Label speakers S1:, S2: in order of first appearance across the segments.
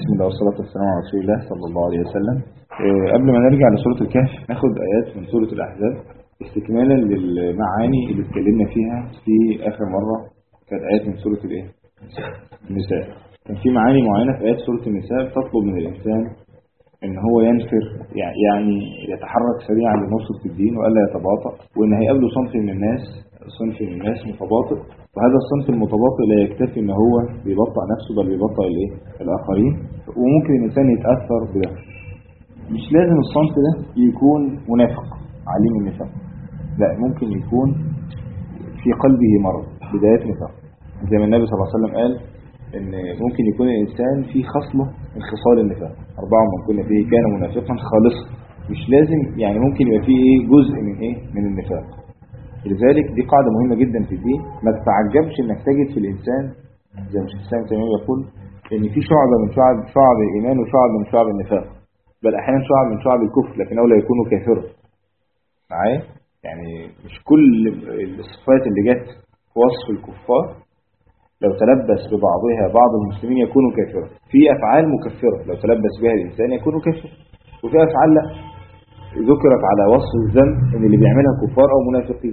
S1: بسم الله والصلاة والسلام على رسول الله صلى الله عليه وسلم. قبل ما نرجع لسورة الكهف ناخد آيات من سورة الأحزاب استكمالا للمعاني اللي اتكلمنا فيها في آخر مرة. كانت آيات من سورة النساء. كان في معاني معينة في آيات سورة النساء تطلب من الإنسان إن هو ينفر، يعني يتحرك سريعا لنصرة الدين وألا يتباطأ، وإن هيقابله صنف من الناس متباطئ، وهذا الصنف المتباطئ لا يكتفي إن هو بيبطأ نفسه بل بيبطأ الآخرين، وممكن الإنسان يتأثر بده. مش لازم الصنف ده يكون منافق عليم النفاق، لا، ممكن يكون في قلبه مرض، بدايات نفاق، زي ما النبي صلى الله عليه وسلم قال إن ممكن يكون الإنسان في خصلة من خصال النفاق، 4 من كنا فيه كان منافقا خالصا. مش لازم، يعني ممكن يبقى فيه جزء من النفاق. لذلك دي قاعدة مهمة جدا في الدين. ما تتعجبش انك تجد في الانسان زي مش الاسلام تمام يقول ان في شعبة من شعب الايمان وشعب من شعب النفاق، بل احيانا شعب من شعب الكفر، لكنه لا يكون كافرا. معايا؟ يعني مش كل الصفات اللي جت في وصف الكفار لو تلبس ببعضها بعض المسلمين يكون كافرا. في افعال مكفرة لو تلبس بها الانسان يكون كافرا، وفي افعال لا، ذكرت على وصف الذنب ان اللي بيعملها كفار او منافقين،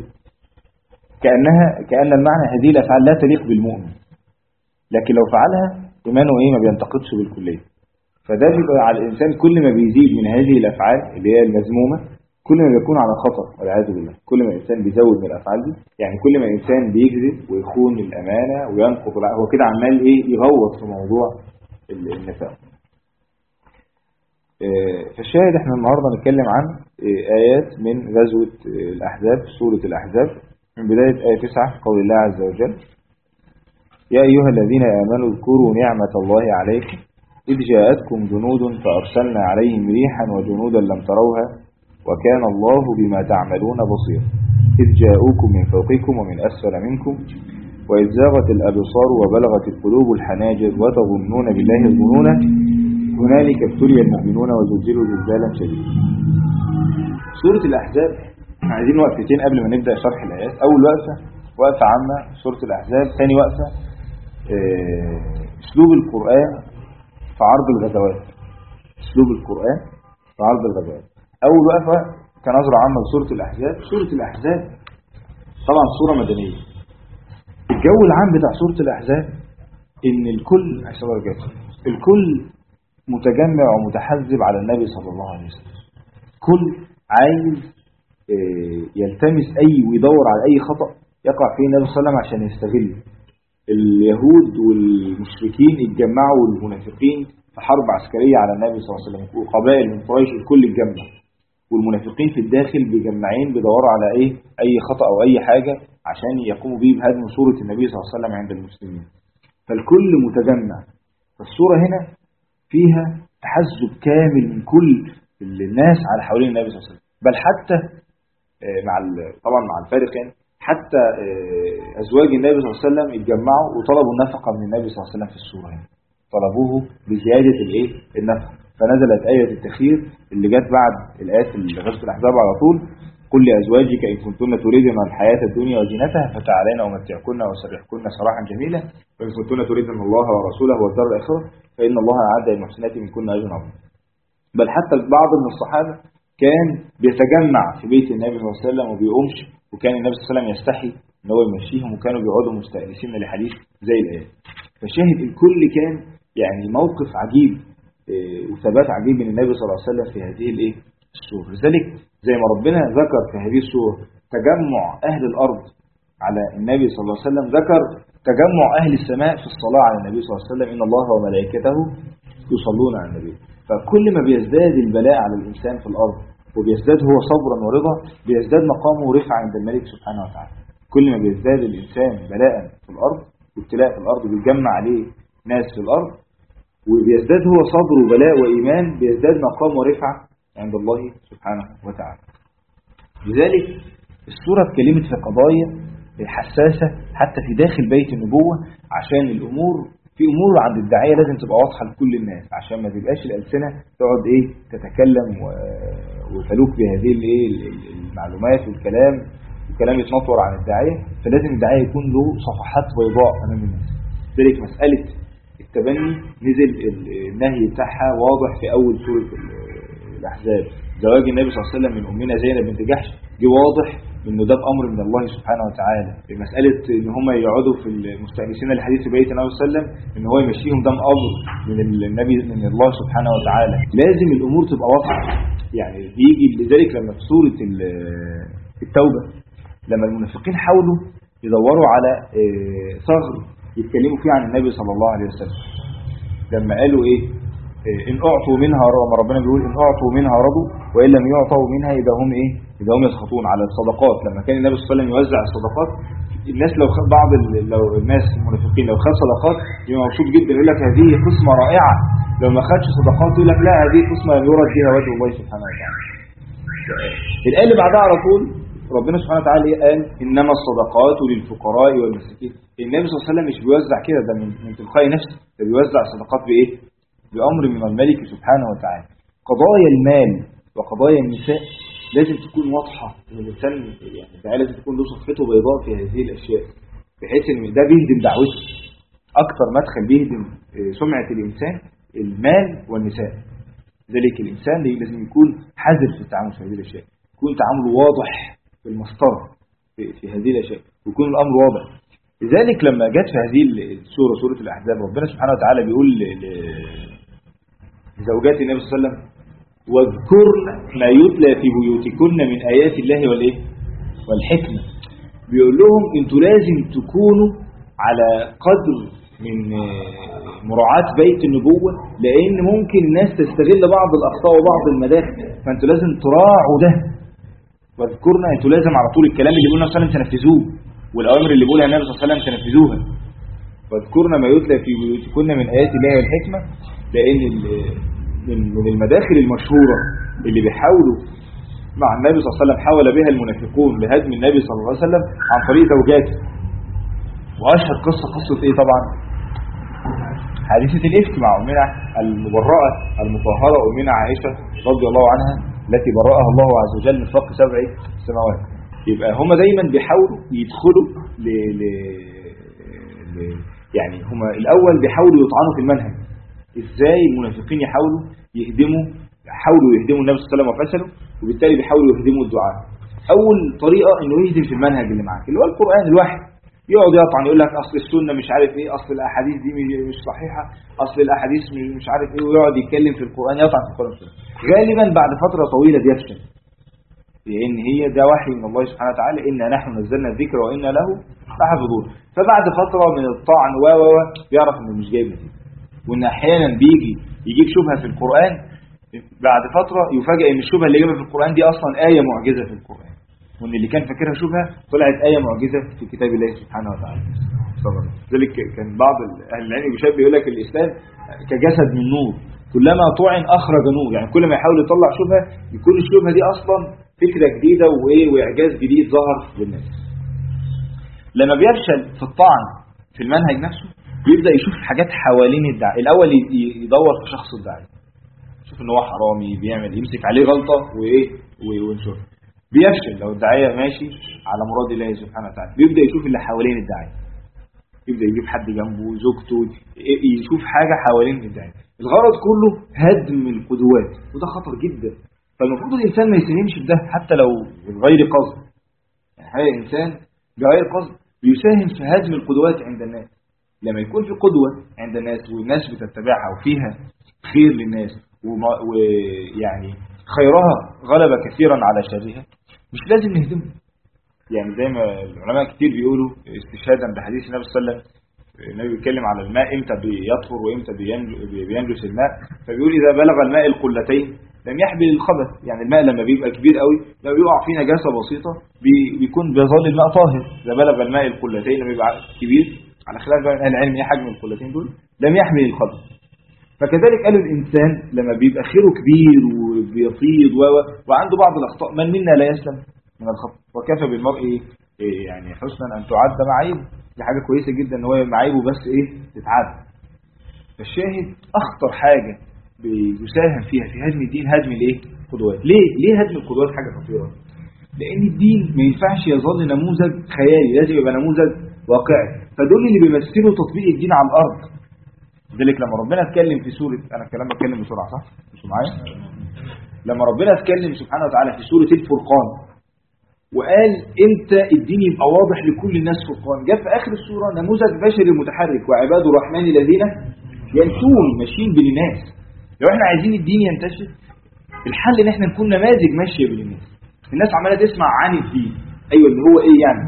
S1: كأن المعنى هذه الافعال لا تليق بالمؤمن، لكن لو فعلها ايمانه ما بينتقدش بالكليه. فده بيبقى على الانسان كل ما بيزيد من هذه الافعال اللي هي المذمومه كل ما بيكون على خطر والعياذ بالله. كل ما الانسان بيزود من الافعال دي، يعني كل ما الانسان بيكذب ويخون الامانه وينقض، هو كده عمال يغوط في موضوع النفاق. فالشاهد احنا النهاردة نتكلم عن آيات من غزوة الأحزاب، سورة الأحزاب، من بداية آية 9 قول الله عز وجل: يا أيها الذين آمنوا اذكروا نعمة الله عليكم إذ جاءتكم جنود فأرسلنا عليهم ريحا وجنودا لم تروها وكان الله بما تعملون بصير إذ جاءوكم من فوقكم ومن أسفل منكم وإذ زاغت الأبصار وبلغت القلوب الحناجر وتظنون بالله الظنون هنالك ابتلي المؤمنون وزلزلوا زلزالا شديدا. سورة الأحزاب عايزين وقفتين قبل ما نبدأ شرح الآيات. أول وقفة عامة سورة الأحزاب. ثاني وقفة أسلوب القرآن في عرض الغزوات. أول وقفة كنظرة عامة لسورة الأحزاب. سورة الأحزاب طبعا سورة مدنية. الجو العام بتاع سورة الأحزاب إن الكل متجمع ومتحزب على النبي صلى الله عليه وسلم. كل عايز يلتمس ويدور على أي خطأ يقع فيه النبي صلى الله عليه وسلم عشان يستغل. اليهود والمشركين اتجمعوا والمنافقين في حرب عسكرية على النبي صلى الله عليه وسلم، وقبائل من قريش الكل اتجمع، والمنافقين في الداخل بيجمعين بيدوروا على أي خطأ أو أي حاجة عشان يقوموا به بهدم صورة النبي صلى الله عليه وسلم عند المسلمين. فالكل متجمع. فالصورة هنا فيها تحزب كامل من كل الناس على حوالين النبي صلى الله عليه وسلم، بل حتى طبعا مع الفارق حتى أزواج النبي صلى الله عليه وسلم اتجمعوا وطلبوا النفقة من النبي صلى الله عليه وسلم في السورة هنا، طلبوه بزيادة النفقة. فنزلت آية التخيير اللي جت بعد الآيات غزوة الأحزاب على طول: قل لأزواجك إن كنتن تريدن الحياة الدنيا وزينتها فتعالين أمتعكن وأسرحكن سراحا جميلا وإن كنتن تريدن الله ورسوله والدار الآخرة فإن الله أعد للمحسنات منكن أجرا عظيما. بل حتى بعض من الصحابة كان بيتجمع في بيت النبي صلى الله عليه وسلم وبيقومش، وكان النبي صلى الله عليه وسلم يستحي ان هو يمشيهم، وكانوا بيقعدوا مستأنسين لحديث زي الآية. فشاهد الكل كان يعني موقف عجيب وثبات عجيب من النبي صلى الله عليه وسلم في هذه السورة. لذلك زي ما ربنا ذكر في هذه السورة تجمع أهل الأرض على النبي صلى الله عليه وسلم، ذكر تجمع أهل السماء في الصلاة على النبي صلى الله عليه وسلم: إن الله وملائكته يصلون على النبي. فكل ما بيزداد البلاء على الإنسان في الأرض وبيزداد هو صبرا ورضا بيزداد مقامه ورفعة عند الملك سبحانه وتعالى. كل ما بيزداد الإنسان بلاء في الأرض وابتلاء في الأرض بيجمع عليه ناس في الأرض، وبيزداد هو صبر وبلاء وإيمان بيزداد مقام ورفعة عند الله سبحانه وتعالى. لذلك السورة اتكلمت في قضايا حساسة حتى في داخل بيت النبوة، عشان في أمور عند الداعية لازم تبقى واضحة لكل الناس، عشان ما تبقاش الألسنة تقعد تتكلم وتلوك بهذه المعلومات والكلام يتنطور عن الداعية. فلازم الداعية يكون له صفحات بيضاء أمام الناس. ذلك مسألة التبني نزل النهي بتاعها واضح في أول سورة الأحزاب. زواج النبي صلى الله عليه وسلم من أمنا زينب بنت جحش جه واضح إنه ده بأمر من الله سبحانه وتعالى. مسألة إن هم يقعدوا في المستأنسين الحديث في بيت النبي صلى الله عليه وسلم إن هو يمشيهم ده أمر من النبي من الله سبحانه وتعالى. لازم الأمور تبقى واضحة. يعني بيجي لذلك لما في سورة التوبة لما المنافقين حاولوا يدوروا على ثغر يتكلموا فيه عن النبي صلى الله عليه وسلم، لما قالوا ايه ان اعطوا منها رضوا، ربنا بيقول ان اعطوا منها رضوا وان لم يعطوا منها اذا هم ايه اذا هم يسخطون. على الصدقات لما كان النبي صلى الله عليه وسلم يوزع الصدقات، الناس لو خد لو الناس المنافقين لو خد صدقات يبقى مبسوط جدا، يقول لك هذه قسمه رائعه. لو ما خدش صدقات يقول لك لا هذه قسمه يرد بها وجه الله سبحانه وتعالى. الآية اللي بعدها على طول ربنا سبحانه وتعالى قال إنما الصدقات للفقراء والمساكين. النبي صلى الله عليه وسلم مش بيوزع كده، ده من تلقاء نفسه، ده بيوزع الصدقات بإيه؟ بأمر من الملك سبحانه وتعالى. قضايا المال وقضايا النساء لازم تكون واضحة، إن الإنسان يعني لازم تكون له صفته بيضاء في هذه الأشياء، بحيث إن ده بيهدم دعوته. أكثر مدخل بيهدم سمعة الإنسان المال والنساء. ذلك الإنسان لازم يكون حذر في التعامل في هذه الأشياء، يكون تعامله واضح في المسطرة في هذه الأشياء، ويكون الأمر واضح. لذلك لما جت في هذه السورة سورة الأحزاب ربنا سبحانه وتعالى بيقول لزوجات النبي صلى الله عليه وسلم واذكرن ما يتلى في بيوتكن من آيات الله والإيه والحكمة. بيقول لهم انتوا لازم تكونوا على قدر من مراعاة بيت النبوة، لأن ممكن الناس تستغل بعض الأخطاء وبعض المداخل، فانتوا لازم تراعوا ده. واذكرنا انتوا لازم على طول الكلام اللي بيقولنا صلى الله عليه وسلم تنفذوه، والأوامر اللي بيقولها النبي صلى الله عليه وسلم تنفذوها. واذكرنا ما يتلى في بيوتكن من آيات الله والحكمة، لأن من المداخل المشهورة اللي بيحاولوا مع النبي صلى الله عليه وسلم حاول بها المنافقون لهدم النبي صلى الله عليه وسلم عن طريق زوجاته. وأشهر قصة ايه طبعا؟ حادثة الإفك مع أمنا المبرأة المطهرة أمنا عائشة رضي الله عنها التي برأها الله عز وجل من فوق 7 سماوات. يبقى هم دايما بيحاولوا يدخلوا يعني هم الأول بيحاولوا يطعنوا في المنهج. إزاي المنافقين يحاولوا يهدموا النبي صلى الله عليه وسلم وفشلوا، وبالتالي بيحاولوا يهدموا الدعاء. أول طريقة إنه يهدم في المنهج اللي معاك اللي هو القرآن الواحد، يقعد يطعن يقول لك اصل السنه مش عارف ايه، اصل الاحاديث دي مش صحيحه، اصل الاحاديث مش عارف ايه، ويقعد يتكلم في القران يطعن في القران. غالبا بعد فتره طويله بيفشل، لان هي ده وحي من الله سبحانه وتعالى انا نحن نزلنا الذكر وانا له لحافظون. فبعد فتره من الطعن بيعرف انه مش جايب نتيجه، وان احيانا يجيب شبهه في القران بعد فتره يفاجئ ان الشبهه اللي جابها في القران دي اصلا ايه معجزه في القران، وان اللي كان فاكرها شبهه طلعت آية معجزة في كتاب الله سبحانه وتعالى. ذلك كان بعض أهل العلم بيشبه يقول لك الإسلام كجسد من نور، كلما طعن أخرج نور. يعني كل ما يحاول يطلع شبهه يكون الشبهه دي أصلا فكرة جديدة وإعجاز جديد ظهر للناس. لما بيفشل في الطعن في المنهج نفسه بيبدأ يشوف حاجات حوالين الداعي. الأول يدور في شخص الداعي، يشوف إن هو حرامي بيعمل، يمسك عليه غلطة وينشر. بيفشل لو الداعية ماشي على مراد الله سبحانه وتعالى، بيبدأ يشوف اللي حوالين الداعية، يبدأ يجيب حد جنبه زوجته، يشوف حاجة حوالين الداعية. الغرض كله هدم القدوات، وده خطر جدا. فالمفروض الإنسان ما يساهمش في ده حتى لو بغير قصد. يعني هذا الإنسان بغير قصد بيساهم في هدم القدوات عند الناس. لما يكون في قدوة عند الناس والناس بتتبعها وفيها خير للناس ويعني خيرها غلب كثيرا على شرها، مش لازم نهدمه. يعني زي ما العلماء كتير بيقولوا استشهادا بحديث النبي صلى الله عليه وسلم، النبي بيتكلم على الماء امتى بيطهر وامتى بينجس الماء، فبيقول اذا بلغ الماء القلتين لم يحمل الخبث. يعني الماء لما بيبقى كبير قوي لو يقع فيه نجاسه بسيطه بيكون بيظل الماء طاهر. اذا بلغ الماء القلتين لما يبقى كبير، على خلاف بقى اهل العلم ايه حجم القلتين دول، لم يحمل الخبث. فكذلك قالوا الإنسان لما بيبقى خيره كبير وبيفيض وعنده بعض الأخطاء، من منا لا يسلم من الخطأ، وكفى بالمرء يعني حسنا أن تعد معايبه. دي حاجة كويسة جدا ان هو معايبه بس تتعد. فالشاهد أخطر حاجة بيساهم فيها في هدم الدين هدم القدوات. ليه هدم القدوات حاجة خطيرة؟ لأن الدين ما ينفعش يظل نموذج خيالي، لازم يبقى نموذج واقعي. فدول اللي بيمثلوا تطبيق الدين على الأرض. لذلك لما ربنا اتكلم في سورة، انا الكلام بتكلم بسرعة صح؟ مش معايا؟ لما ربنا اتكلم سبحانه وتعالى في سورة الفرقان وقال امتى الدين يبقى واضح لكل الناس فرقان، جاء في اخر السورة نموذج بشري متحرك وعباد الرحمن الذين يمشون ماشيين بين الناس. لو احنا عايزين الدين ينتشر الحل ان احنا نكون نماذج ماشيه بين الناس. الناس عماله تسمع عن الدين، ايوه اللي هو ايه يعني؟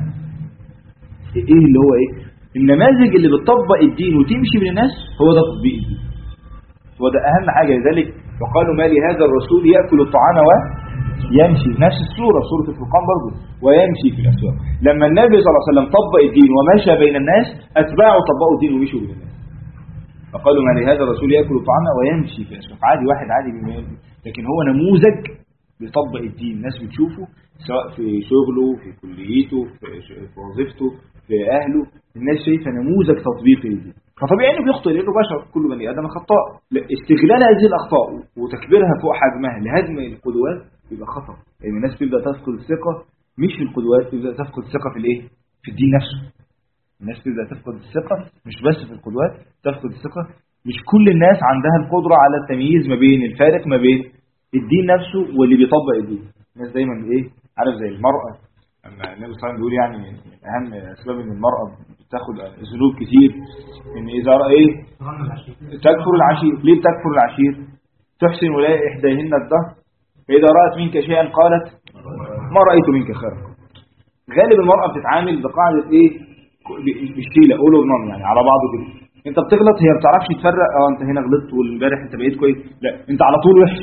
S1: ايه اللي هو ايه؟ النماذج اللي بتطبق الدين وتمشي بين الناس، هو ده تطبيق الدين، هو ده اهم حاجه. لذلك وقالوا ما لهذا الرسول ياكل الطعام ويمشي، نفس السوره سوره الفرقان برضه، ويمشي في الاسواق. لما النبي صلى الله عليه وسلم طبق الدين ومشى بين الناس، اتباعه طبقوا الدين ومشوا بين الناس. فقالوا ما لهذا الرسول ياكل الطعام ويمشي في الاسواق. عادي واحد عادي بيمشي، لكن هو نموذج بيطبق الدين، الناس بتشوفه سواء في شغله، في كليته، في وظيفته، في اهله، الناس شايفه نموذج تطبيقي للدين. فطبيعي انه بيخطئ لانه بشر، كل بني ادم خطاء. استغلال هذه الاخطاء وتكبيرها فوق حجمها لهدم القدوات يبقى خطا، لان الناس تبدا تفقد الثقه مش في القدوات، تبدا تفقد الثقه في الايه؟ في الدين نفسه. الناس تبدا تفقد الثقه مش بس في القدوات، تفقد الثقه. مش كل الناس عندها القدره على التمييز ما بين الفارق ما بين الدين نفسه واللي بيطبق الدين. الناس دايما ايه؟ عارف زي المرأة، اما النبي صلى الله عليه وسلم بيقول يعني من اهم اسباب ان المرأة بتاخد ذنوب كتير ان اذا ايه؟ تكفر العشير. ليه بتكفر العشير؟ تحسن ولا احداهن الدهر فاذا رأت منك شيئا قالت ما رأيت منك خيرا. غالب المرأة بتتعامل بقاعدة ايه؟ بالشيلة قولوا بنام يعني على بعضه كده. انت بتغلط هي ما بتعرفش تفرق، انت هنا غلطت والامبارح انت بقيت كويس، لا انت على طول وحش،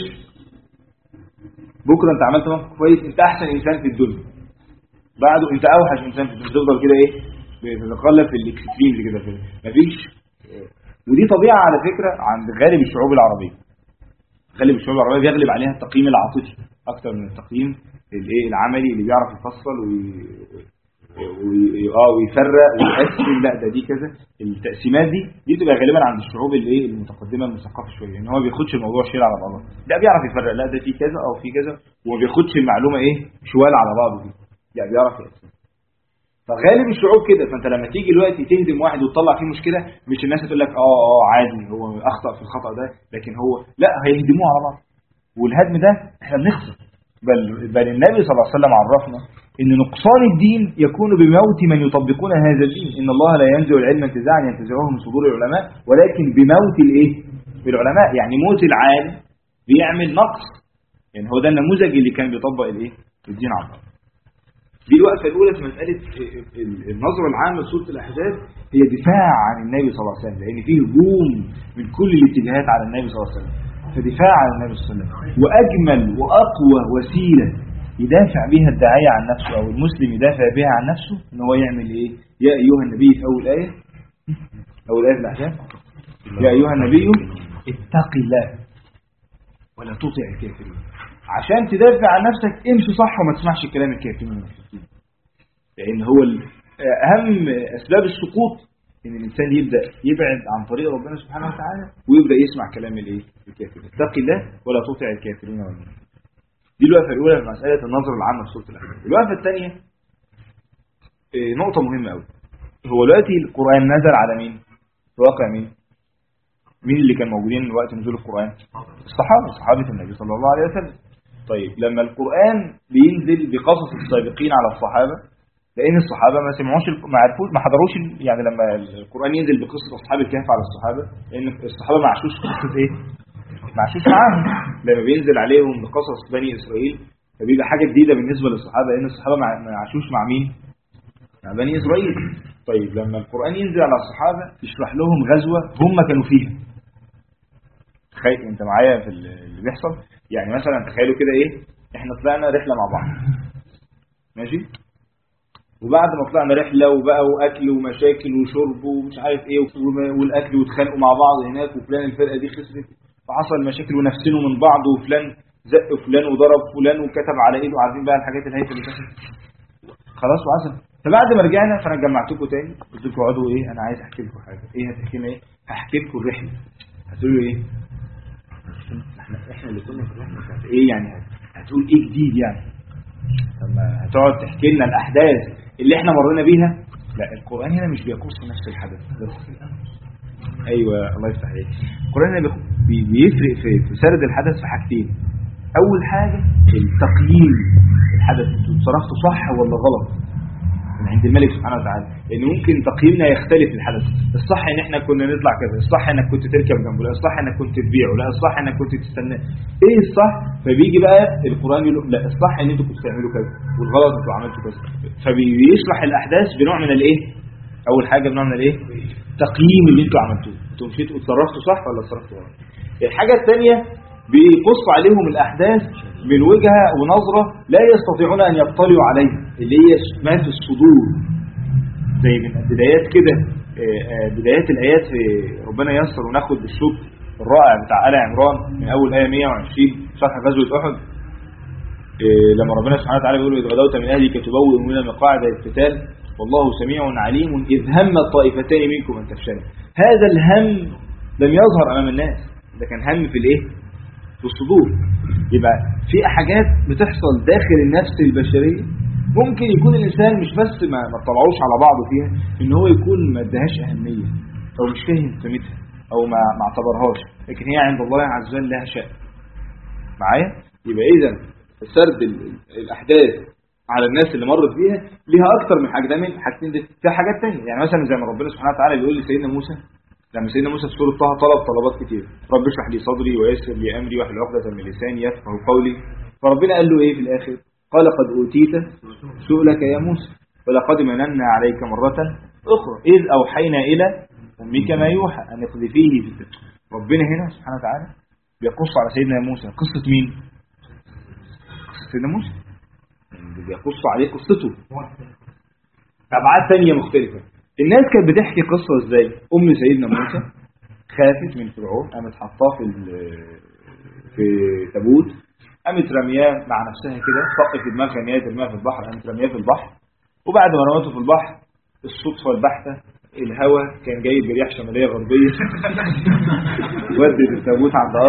S1: بكره انت عملت موقف كويس، انت احسن انسان في الدنيا، بعده انت اوحش انسان في الدنيا. تفضل كده ايه؟ بتتقلب في الاكستريم كده مفيش. ودي طبيعه على فكره عند غالب الشعوب العربيه. غالب الشعوب العربيه بيغلب عليها التقييم العاطفي اكتر من التقييم الايه العملي اللي بيعرف يفصل ويفرق ويقسم. لا ده دي كذا. التقسيمات دي بتبقى غالبا عند الشعوب الايه المتقدمه المثقفه شويه، ان هو ما بياخدش الموضوع شيل على بعضه، لا بيعرف يفرق، لا ده في كذا او في كذا، وما بياخدش المعلومه ايه شوال على بعضه دي، يعني بيعرف يقسم. فغالب الشعوب كده. فانت لما تيجي دلوقتي تهدم واحد وتطلع فيه مشكله، مش الناس هتقول لك عادي هو اخطا في الخطا ده، لكن هو لا، هيهدموه على بعض. والهدم ده احنا بنخسر. بل النبي صلى الله عليه وسلم عرفنا ان نقصان الدين يكون بموت من يطبقون هذا الدين. ان الله لا ينزع العلم انتزاعا ينتزعه من صدور العلماء، ولكن بموت الايه؟ العلماء. يعني موت العالم بيعمل نقص. يعني هو ده النموذج اللي كان بيطبق الايه؟ الدين على بعض. دي الوقفه الاولى في مساله النظره العامه لسوره الاحزاب، هي دفاع عن النبي صلى الله عليه وسلم، لان فيه هجوم من كل الاتجاهات على النبي صلى الله عليه وسلم. فدفاع عن النبي صلى الله عليه وسلم، واجمل واقوى وسيله يدافع بها الداعية عن نفسه أو المسلم يدافع بها عن نفسه إن هو يعمل إيه؟ يا أيها النبي في أول آية في الأحزاب، يا أيها النبي اتق الله ولا تطع الكافرين. عشان تدافع عن نفسك امشي صح وما تسمعش كلام الكافرين والمشركين، لأن هو أهم أسباب السقوط إن الإنسان يبدأ يبعد عن طريق ربنا سبحانه وتعالى ويبدأ يسمع كلام الكافرين. اتق الله ولا تطع الكافرين والمشركين. دي الوقفة الأولى في مسألة النظر العامة في سورة الأحزاب. الوقفة الثانية نقطة مهمة أوي. هو دلوقتي القرآن نزل على مين؟ في واقع مين؟ مين اللي كان موجودين وقت نزول القرآن؟ صحابة النبي صلى الله عليه وسلم. طيب لما القرآن بينزل بقصص السابقين على الصحابة، لأن الصحابة ما سمعوش ما عرفوش ما حضروش، يعني لما القرآن ينزل بقصة أصحاب الكهف على الصحابة، لأن الصحابة ما عاشوش قصة إيه؟ ما عاشوش معاهم. لما بينزل عليهم بقصص بني إسرائيل فبيبقى حاجة جديدة بالنسبة للصحابة، لأن الصحابة ما عاشوش مع مين؟ مع بني إسرائيل. طيب لما القرآن ينزل على الصحابة يشرح لهم غزوة هم كانوا فيها. تخيل انت معايا في اللي بيحصل. يعني مثلا تخيلوا كده ايه، احنا طلعنا رحلة مع بعض ماشي، وبعد ما طلعنا رحلة وبقى واكل ومشاكل وشرب ومش عارف ايه والاكل واتخانقوا مع بعض هناك، وفلان الفرقة دي خسرت فحصل مشاكل ونفسنوا من بعض، وفلان زق فلان وضرب فلان وكتب على ايده، عارفين بقى الحاجات الهايفه اللي كانت خلاص وعسل. فبعد ما رجعنا فانا جمعتكم تاني قلت لكم اقعدوا ايه، انا عايز احكي لكم حاجه. ايه هتحكي لنا؟ ايه هحكي لكم الرحله. هتقولوا ايه؟ احنا اللي كنا في الرحله بتاعت ايه يعني؟ هتقول ايه جديد يعني؟ لما هتقعد تحكي لنا الاحداث اللي احنا مرينا بيها. لا، القران هنا مش بيقص نفس الحدث بس، ايوه الله يفتح عليك. القرآن بيفرق في سرد الحدث في حاجتين. اول حاجة التقييم الحدث، انتوا صرفتوا صح ولا غلط من عند الملك سبحانه وتعالى، لان ممكن تقييمنا يختلف للحدث. الصح ان احنا كنا نطلع كذا، الصح انك كنت تركب جنبه، لا الصح انك كنت تبيعه، لا الصح انك كنت تستناه. ايه الصح؟ فبيجي بقى القرآن يقول لا الصح ان انتوا كنتوا تعملوا كذا، والغلط انتوا عملتوا كذا. فبيشرح الاحداث بنوع من الايه؟ اول حاجة بنوع من الايه؟ تقييم اللي انتوا عملتوه، انتوا مشيتوا اتصرفتوا صح ولا اتصرفتوا غلط. الحاجة الثانية بيقص عليهم الأحداث من وجهة ونظرة لا يستطيعون أن يطلعوا عليها، اللي هي ما في الصدور. زي من بدايات كده، بدايات الآيات في ربنا ييسر وناخد بالشوط الرائع بتاع آل عمران من أول آية 120 شرح غزوة أحد، لما ربنا سبحانه وتعالى بيقول إذ غدوت من أهلك تبوئ من المقاعد للقتال والله سميع عليم إذ هم الطائفتين منكم أن تفشلوا. هذا الهم لم يظهر أمام الناس، ده كان هم في الإيه؟ في الصدور. يبقى في حاجات بتحصل داخل النفس البشرية ممكن يكون الإنسان مش بس ما اطلعوش على بعضه فيها، إن هو يكون ما ادهاش أهمية أو مش فاهم قيمتها أو ما اعتبرهاش، لكن هي عند الله عز وجل لها شأن. معايا؟ يبقى إذا سرد الأحداث على الناس اللي مرت بيها ليها أكتر من حاجة. ده من حاجتين دي في حاجات تانية. يعني مثلا زي ما ربنا سبحانه وتعالى بيقول لسيدنا موسى، لما سيدنا موسى في سورة طه طلب طلبات كتير، رب اشرح لي صدري ويسر لي أمري واحلل عقدة من لساني يفقهوا قولي. فربنا قال له إيه في الآخر؟ قال قد أوتيت سؤلك يا موسى ولقد مننا عليك مرة أخرى إذ أوحينا إلى أمك ما يوحى أن اقذفيه في التابوت. ربنا هنا سبحانه وتعالى بيقص على سيدنا موسى قصة مين؟ قصة سيدنا موسى، بيقص عليه قصته أبعاد ثانية مختلفة. الناس كانت بتحكي قصة ازاي؟ أم سيدنا موسى خافت من فرعون، قامت حطاه في تابوت، قامت رمياه مع نفسها كده، طق في دماغها ان هي ترميها في البحر، قامت رمياه في البحر. وبعد ما رمته في البحر الصدفة البحتة الهواء كان جاي برياح شمالية غربية ودت التابوت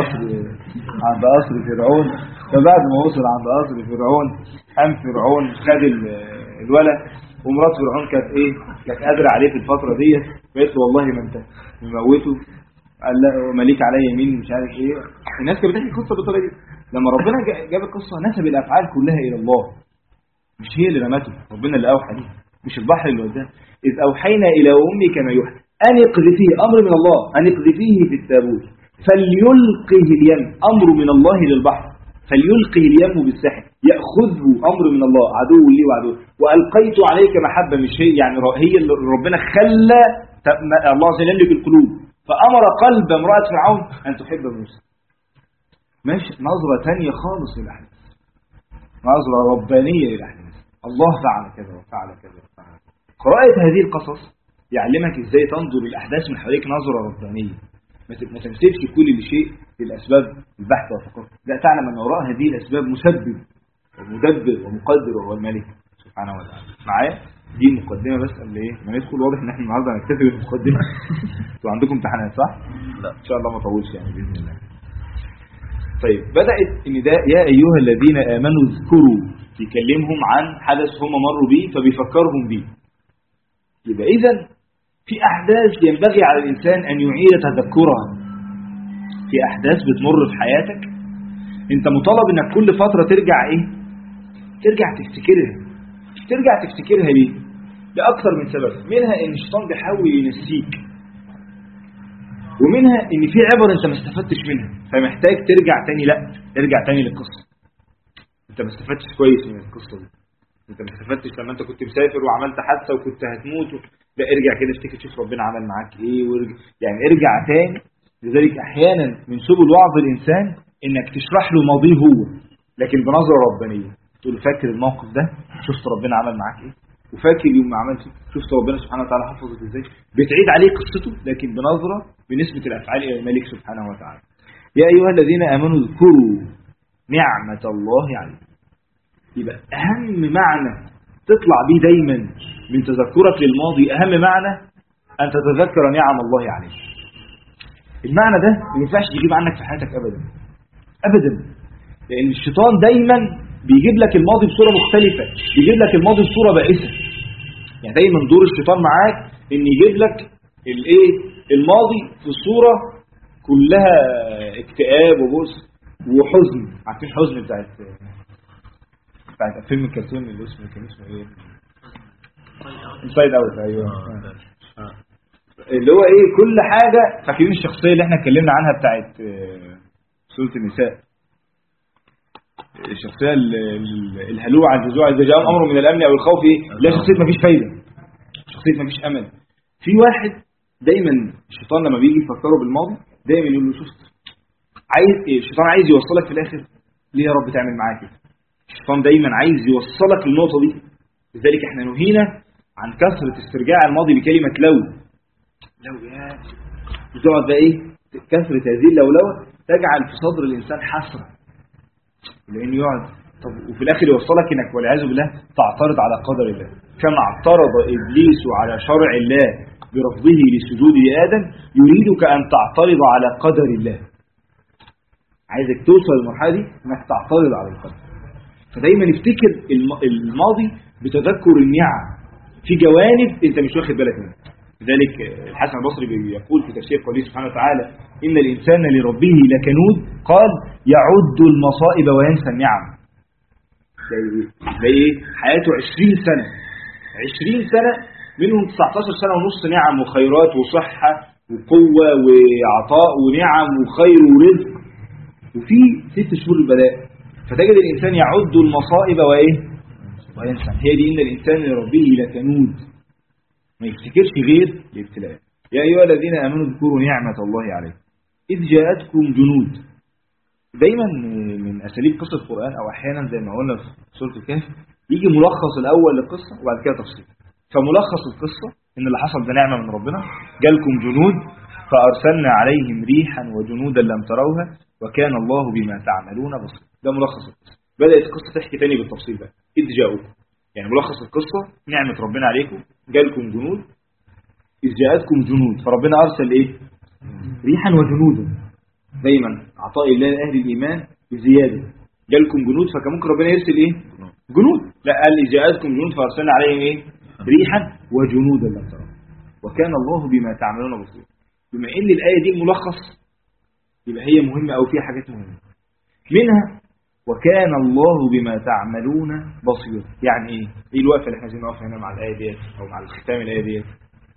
S1: عند قصر فرعون. فبعد ما وصل عند قصر فرعون قام فرعون خد الولد، ومرات فرعون كانت ايه؟ كانت قادرة عليه في الفترة دي، فقالت له والله ما انت مموته، قال لا مليك علي يمين مش عارف ايه. الناس كانت بتحكي القصة بالطريقة دي. لما ربنا جاب القصة نسب الافعال كلها الى الله، مش هي اللي رمته، ربنا اللي اوحى ليه، مش البحر اللي وداه. اذ اوحينا الى امك ما يوحى ان اقذفيه، امر من الله، ان اقذفيه في التابوت فليلقه اليم، امر من الله للبحر، فليلقه اليم بالساحل ياخذه، امر من الله، عدو لي وعدو. والقيت عليك محبه، مش هي يعني هي اللي ربنا خلى الله عز وجل في القلوب، فامر قلب امراه فرعون ان تحب موسى. ماشي، نظره ثانيه خالص للاحداث، نظره ربانيه للاحداث، الله فعل كذا وفعل كذا وفعل كذا. قراءه هذه القصص يعلمك ازاي تنظر للاحداث من حواليك نظره ربانيه، ما تمسكش كل شيء للأسباب البحث والفقط، لا، تعلم أن وراء هذه الأسباب مسبب ومدبر ومقدر وهو الملك سبحانه وتعالى. معايا؟ دي مقدمة بس قبل ايه ما ندخل. واضح ان احنا النهارده هنكتفي بالمقدمة. انتوا عندكم امتحانات صح؟ لا ان شاء الله ما طولش يعني بإذن الله. طيب، بدأت ان ده يا أيها الذين آمنوا اذكروا، بيكلمهم عن حدث هم مروا بيه فبيفكرهم بيه. يبقى إذا في أحداث ينبغي على الإنسان أن يعيد تذكرها. في أحداث بتمر في حياتك أنت مطالب أنك كل فترة ترجع إيه؟ ترجع تفتكرها ليه؟ لأكثر من سبب. منها أن الشيطان بيحاول ينسيك، ومنها أن في عبر أنت ما استفدتش منها فمحتاج ترجع تاني. لا، ارجع تاني للقصة، أنت ما استفدتش كويس من القصة دي، أنت ما استفدتش لما أنت كنت مسافر وعملت حادثة وكنت هتموت لا، ارجع كده افتكر شوف ربنا عمل معاك ايه وارجع، يعني ارجع تاني. لذلك احيانا من سبل وعظ الانسان انك تشرح له ماضيه هو، لكن بنظره ربانيه. تقول فاكر الموقف ده، شفت ربنا عمل معاك ايه، وفاكر يوم ما عملت شفت ربنا سبحانه وتعالى حفظك ازاي. بتعيد عليه قصته لكن بنظره بنسبه الافعال الى الملك سبحانه وتعالى. يا ايها الذين امنوا اذكروا نعمه الله عليكم. يبقى اهم معنى تطلع بيه دايما من تذكرك للماضي، أهم معنى أن تتذكر نعم الله عليك. المعنى ده ما ينفعش يجيب عنك في حياتك أبدا أبدا، لأن الشيطان دايما بيجيب لك الماضي بصورة مختلفة، بيجيب لك الماضي بصورة بائسة. يعني دايما دور الشيطان معاك إن يجيب لك الإيه الماضي في صورة كلها اكتئاب وبؤس وحزن. عارفين حزن بتاعت فيلم الكرتون اللي اسمه كان اسمه ايه؟ انسايد اوت. ايوه اللي هو ايه كل حاجة. فاكرين الشخصية اللي احنا اتكلمنا عنها بتاعت سورة النساء، الشخصية الهلوعة الجزوعة إذا جاء أمر من الأمن أو الخوف ايه؟ لا، شخصية مفيش فايدة، شخصية مفيش أمل. في واحد دايما الشيطان لما بيجي يفكره بالماضي دايما يقول له شفت عايز ايه؟ الشيطان عايز يوصلك في الآخر ليه يا رب تعمل معاك كده؟ الشيطان دايما عايز يوصلك للنقطة دي. لذلك احنا نهينا عن كثرة استرجاع الماضي بكلمة لو يا بتقعد بقى ايه كثرة هذه اللولوة تجعل في صدر الإنسان حسرة، لأنه يقعد طب وفي الآخر يوصلك إنك والعياذ بالله تعترض على قدر الله، كما اعترض إبليس على شرع الله برفضه لسجود آدم يريدك أن تعترض على قدر الله. عايزك توصل للمرحلة دي إنك تعترض على القدر. فدايما افتكر الماضي بتذكر النعم في جوانب انت مش واخد بالك منها. لذلك الحسن البصري بيقول في تفسير قوله سبحانه وتعالى إن الإنسان لربه لكنود، قال يعد المصائب وينسى النعم. زي ايه؟ حياته 20 سنة 20 سنة منهم 19 سنة ونص نعم وخيرات وصحة وقوة وعطاء ونعم وخير ورزق، وفي 6 شهور البلاء. فتجد الإنسان يعد المصائب وينسى. هي دي إن الإنسان لربه لكنود، ما يفتكرش غير الابتلاء. يا أيها الذين آمنوا اذكروا نعمة الله عليكم إذ جاءتكم جنود. دايما من أساليب قصة القرآن أو أحيانا زي ما قلنا في سورة الكهف يجي ملخص الأول للقصة وبعد كده تفصيل. فملخص القصة إن اللي حصل ده نعمة من ربنا، جالكم جنود فأرسلنا عليهم ريحا وجنودا لم تروها وكان الله بما تعملون بصير. ده ملخص القصة. بدأت القصة تحكي تاني بالتفصيل بقى إذ جاءوكم، يعني ملخص القصة نعمة ربنا عليكم، جالكم جنود إذ جاءتكم جنود، فربنا أرسل إيه؟ ريحا وجنودا. دايما عطاء الله لأهل الإيمان بزيادة. جالكم جنود فكان ممكن ربنا يرسل إيه؟ جنود، لا قال إذ جاءتكم جنود فأرسلنا عليهم إيه؟ ريحا وجنودا لم تروا وكان الله بما تعملون بصير. بما إن الآية دي ملخص يبقى هي مهمة أو فيها حاجات مهمة منها وكان الله بما تعملون بصير. يعني ايه الوقفه اللي احنا عايزين نقف هنا مع الايه ديت او مع الختام الايه ديت؟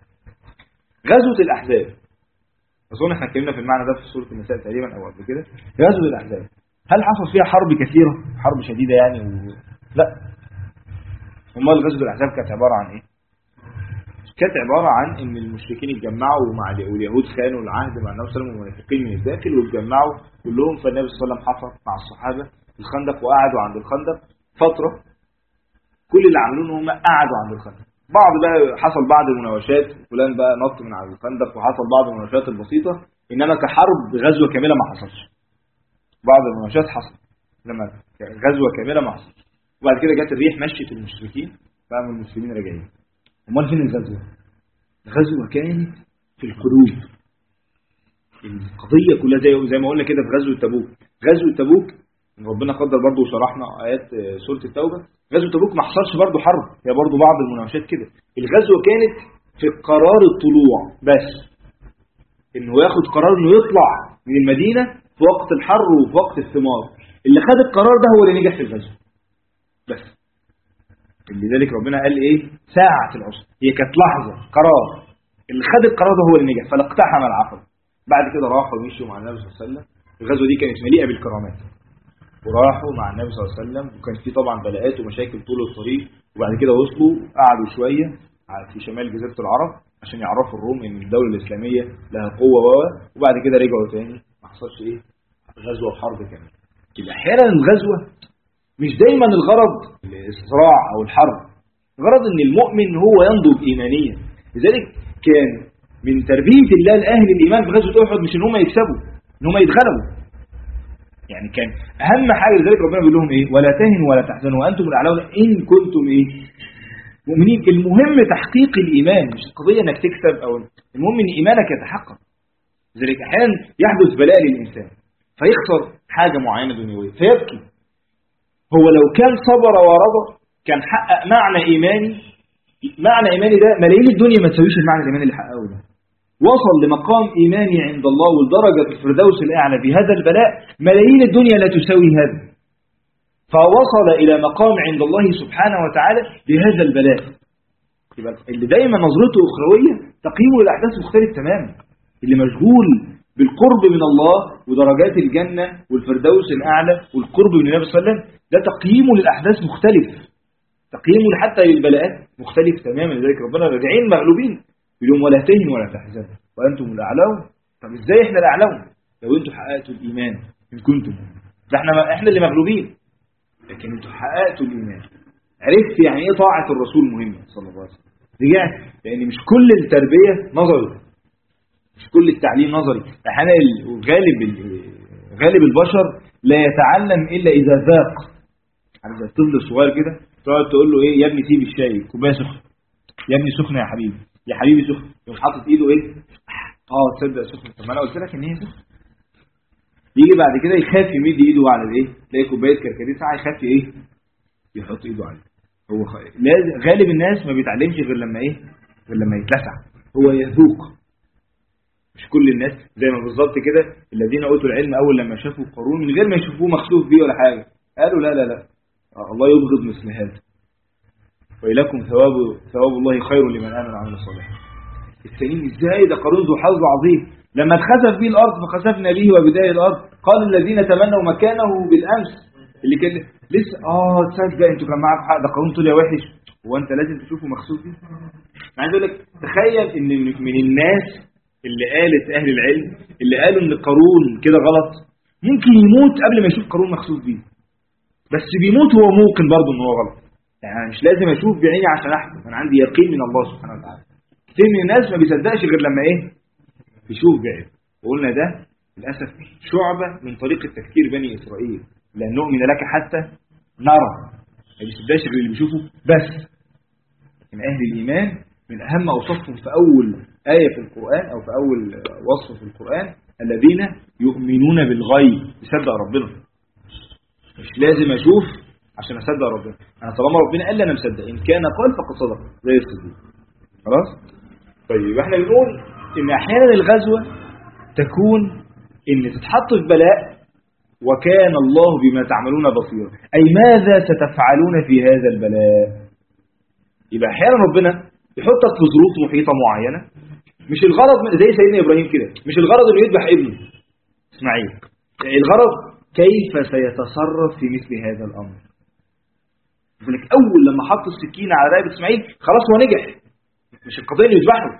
S1: غزوه الاحزاب، اظن احنا اتكلمنا في المعنى ده في سوره النساء تقريبا او قبل كده. غزوه الاحزاب هل حصل فيها حرب كثيره، حرب شديده يعني لا. امال غزوه الاحزاب كانت عباره عن ايه؟ كانت عباره عن ان المشركين اتجمعوا واليهود خانوا العهد مع النبي صلى الله عليه وسلم والمنافقين من الداخل واتجمعوا كلهم، فالنبي صلى الله عليه وسلم حفر مع الصحابه الخندق وقعدوا عند الخندق فترة. كل اللي عملوه ان هم قعدوا عند الخندق. بعض بقى حصل بعض المناوشات، فلان بقى نط من على الخندق وحصل بعض المناوشات البسيطة، انما كحرب غزوة كاملة ما حصلش. بعض المناوشات حصل لما غزوة كاملة ما حصلش. وبعد كده جت الريح مشيت المشركين بقى من المسلمين راجعين. امال فين الغزوة؟ الغزوة كانت في القلوب. القضية كلها زي ما قلنا كده في غزوة تبوك. غزوة تبوك ربنا قدر برضو وشرحنا آيات سورة التوبة. غزوة تبوك ما حصلش برضو حرب، هي برضو بعض المناوشات كده. الغزوة كانت في قرار الطلوع بس، انه ياخد قرار انه يطلع من المدينة في وقت الحر وفي وقت الثمار. اللي خد القرار ده هو اللي نجح في الغزوة بس. لذلك ربنا قال ايه؟ ساعة العسر. هي كانت لحظة قرار، اللي خد القرار ده هو اللي نجح. فلاقتحم العقبة. بعد كده راحوا ومشوا مع النبي صلى الله عليه وسلم. الغزوة دي كانت مليئة بالكرامات، وراحوا مع النبي صلى الله عليه وسلم، وكان في طبعا بلاءات ومشاكل طول الطريق. وبعد كده وصلوا قعدوا شوية في شمال جزيرة العرب عشان يعرفوا الروم ان الدولة الإسلامية لها قوة وبعد كده رجعوا تاني. ما حصلش ايه؟ غزوة وحرب كاملة. يبقى احيانا الغزوة مش دايما الغرض الصراع او الحرب، الغرض ان المؤمن هو ينضج ايمانيا. لذلك كان من تربية الله لأهل الإيمان في غزوة أحد مش ان هم يكسبوا، ان هم يتغلبوا. يعني كان اهم حاجه. لذلك ربنا بيقول لهم ايه؟ ولا تهنوا ولا تحزنوا وانتم الاعلون ان كنتم ايه؟ مؤمنين. المهم تحقيق الايمان، مش القضيه انك تكسب، او المهم ان ايمانك يتحقق. لذلك احيانا يحدث بلاء للانسان فيخسر حاجه معينه دنيويه فيبكي. هو لو كان صبر ورضى كان حقق معنى ايماني. معنى ايماني ده ملايين الدنيا ما تساويش المعنى الايماني اللي حققه ده. وصل لمقام إيماني عند الله والدرجة في الفردوس الأعلى بهذا البلاء ملايين الدنيا لا تساوي هذا، فوصل إلى مقام عند الله سبحانه وتعالى بهذا البلاء. يبقى اللي دايما نظرته أخروية تقييمه للأحداث مختلف تماما. اللي مشغول بالقرب من الله ودرجات الجنة والفردوس الأعلى والقرب من النبي صلى الله عليه وسلم ده تقييمه للأحداث مختلف، تقييمه حتى للبلاءات مختلف تماما. لذلك ربنا راجعين مغلوبين يقولون ولا تهنوا ولا تحزنوا وأنتم الأعلون. طب إزاي إحنا الأعلون؟ لو أنتم حققتوا الإيمان إن كنتم، ده إحنا اللي مغلوبين، لكن أنتم حققتوا الإيمان، عرفت يعني إيه طاعة الرسول مهمة صلى الله عليه وسلم، رجعت. لأن مش كل التربية نظري، مش كل التعليم نظري. أحيانا غالب البشر لا يتعلم إلا إذا ذاق. عارف زي الطفل الصغير كده تقعد تقول له إيه يا ابني سيب الشاي كوباية سخنة، يا ابني سخنة يا حبيبي، يا حبيبي سخنة، يقوم حاطط إيده إيه تصدق سخنة، طب ما أنا قلت لك إن هي سخنة. يجي بعد كده يخاف يمد إيده على الإيه، تلاقي كوباية كركديه ساعة يخاف إيه يحط إيده عليه. هو غالب الناس ما بيتعلمش غير لما إيه، غير لما يتلسع، هو يذوق. مش كل الناس زي ما بالظبط كده الذين اوتوا العلم اول لما شافوا قارون من غير ما يشوفوه مخسوف بيه ولا حاجه قالوا لا لا لا الله يبغض مثل هذا، وإليكم ثواب الله خير لمن آمن وعمل صالحا. التانيين ازاي ده قارون ذو حظ عظيم، لما اتخسف به الارض فخسفنا به وبدايه الارض قال الذين تمنوا مكانه بالامس اللي كان لسه تصدق انتوا كان معاكم حق ده قارون طلع وحش، هو انت لازم تشوفه مخسوف بيه. انا عايز اقول لك تخيل ان من الناس اللي قالت أهل العلم اللي قالوا إن قارون كده غلط ممكن يموت قبل ما يشوف قارون مخسوف بيه، بس بيموت هو موقن برضه إن هو غلط. يعني أنا مش لازم أشوف بعيني عشان أحكم، أنا عندي يقين من الله سبحانه وتعالى. كتير من الناس ما بيصدقش غير لما إيه يشوف بعينه. وقلنا ده للأسف شعبة من طريقة تفكير بني إسرائيل، لأن نؤمن لك حتى نرى، ما بيصدقش غير اللي بيشوفه بس. من أهل الإيمان من أهم أوصافهم في أول آية في القرآن أو في أول وصف في القرآن الذين يؤمنون بالغيب، يصدق ربنا. مش لازم أشوف عشان أصدق ربنا، أنا طالما ربنا قال لي أنا مصدق، إن كان قال فقد صدق زي الصديق. خلاص؟ طيب احنا بنقول إن أحيانا الغزوة تكون إن تتحط في بلاء وكان الله بما تعملون بصيرا، أي ماذا ستفعلون في هذا البلاء. يبقى أحيانا ربنا يحطك في ظروف محيطة معينة، مش الغرض زي سيدنا إبراهيم كده، مش الغرض إنه يذبح ابنه إسماعيل، الغرض كيف سيتصرف في مثل هذا الأمر. لذلك أول لما حط السكينة على رقبة إسماعيل خلاص هو نجح، مش القضية إنه يذبحه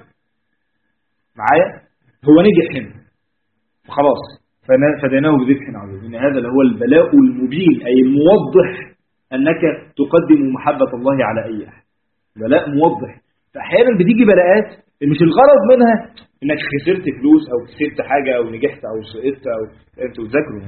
S1: معايا، هو نجح هنا وخلاص فديناه بذبح عظيم. إن هذا هو البلاء المبين، أي الموضح أنك تقدم محبة الله على أي أحد، بلاء موضح. فأحيانا بتيجي بلاءات مش الغرض منها انك خسرت فلوس او كسبت حاجة او نجحت او سقطت او انتوا تذاكروا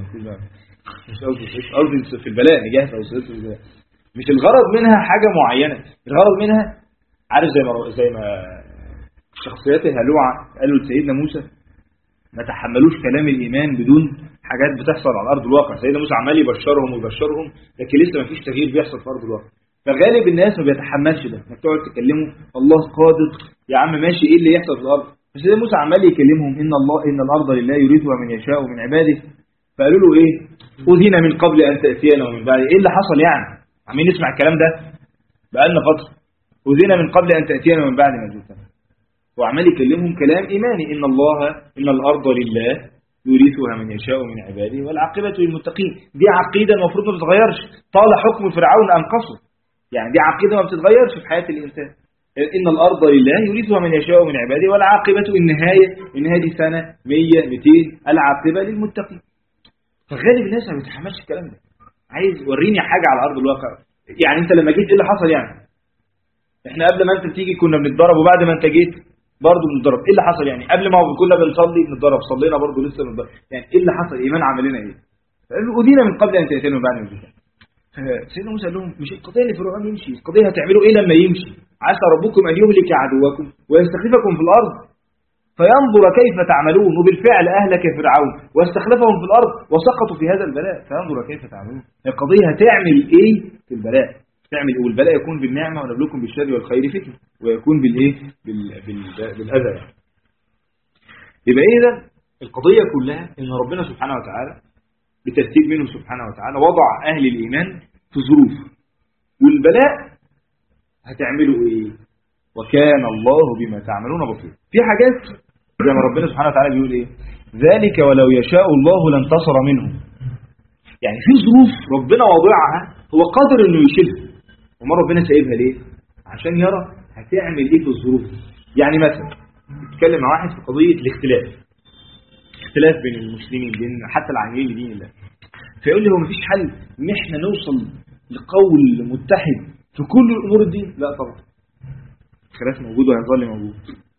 S1: مش قصدي في البلاء نجحت او سقطت في البلاء، مش الغرض منها حاجة معينة، الغرض منها عارف زي ما الشخصيات الهلوعة قالوا لسيدنا موسى ما تحملوش كلام الإيمان بدون حاجات بتحصل على أرض الواقع. سيدنا موسى عمال يبشرهم لكن لسه ما فيش تغيير بيحصل في أرض الواقع. فغالب الناس ما بيتحملش ده، انك تقعد تكلمه الله قادر يا عم ماشي ايه اللي يحصل في الارض. بس ده موسى عمال يكلمهم ان الارض لله يورثها من يشاء من عباده، فقالوا له ايه اذينا من قبل ان تاتينا ومن بعد. ايه اللي حصل يعني عمالين نسمع الكلام ده بقالنا فتره، اذينا من قبل ان تاتينا ومن بعد ما جئتنا. وعمال يكلمهم كلام ايماني ان الارض لله يورثها من يشاء من عباده والعاقبه للمتقين. دي عقيده المفروض ما تتغيرش طال حكم فرعون انقصه، يعني دي عقيدة ما بتتغيرش في حياة الإنسان. إن الأرض لله يورثها من يشاء من عباده والعاقبة النهاية دي سنة 100 200 العاقبة للمتقين. فغالب الناس ما بتتحملش الكلام ده، عايز وريني حاجة على أرض الواقع. يعني أنت لما جيت إيه اللي حصل يعني؟ إحنا قبل ما أنت تيجي كنا بنتضرب وبعد ما أنت جيت برضه بنتضرب. إيه اللي حصل يعني؟ قبل ما كنا بنصلي بنتضرب، صلينا برضه لسه بنتضرب. يعني إيه اللي حصل؟ إيمان عمل لنا إيه؟ أذينا من قبل أن تأتينا ومن بعد ما جئتنا. سيدنا موسى قال لهم مش القضية اللي فرعون يمشي، القضية هتعملوا ايه لما يمشي. عسى ربكم ان يهلك عدوكم ويستخلفكم في الارض فينظر كيف تعملون. وبالفعل اهلك فرعون واستخلفهم في الارض وسقطوا في هذا البلاء فينظر كيف تعملون. القضية هتعمل ايه في البلاء، تعمل ايه. والبلاء يكون بالنعمة ونبلوكم بالشر والخير فتنة، ويكون بالايه بالاذى. يبقى إذا القضية كلها إن ربنا سبحانه وتعالى بترتيب منه سبحانه وتعالى وضع أهل الإيمان في ظروف، والبلاء هتعملوا إيه؟ وكان الله بما تعملون بصير. في حاجات زي ما ربنا سبحانه وتعالى بيقول إيه؟ ذلك ولو يشاء الله لانتصر منهم. يعني في ظروف ربنا وضعها هو قادر إنه يشيلها، وما ربنا سايبها ليه؟ عشان يرى هتعمل إيه في الظروف. يعني مثلا اتكلم مع واحد في قضية الاختلاف بين المسلمين، بين حتى العاملين لدين الله، فيقول لي هو مفيش حل ان احنا نوصل لقول متحد في كل الامور الدين؟ لا طبعا، الخلاف موجود وهيظل موجود.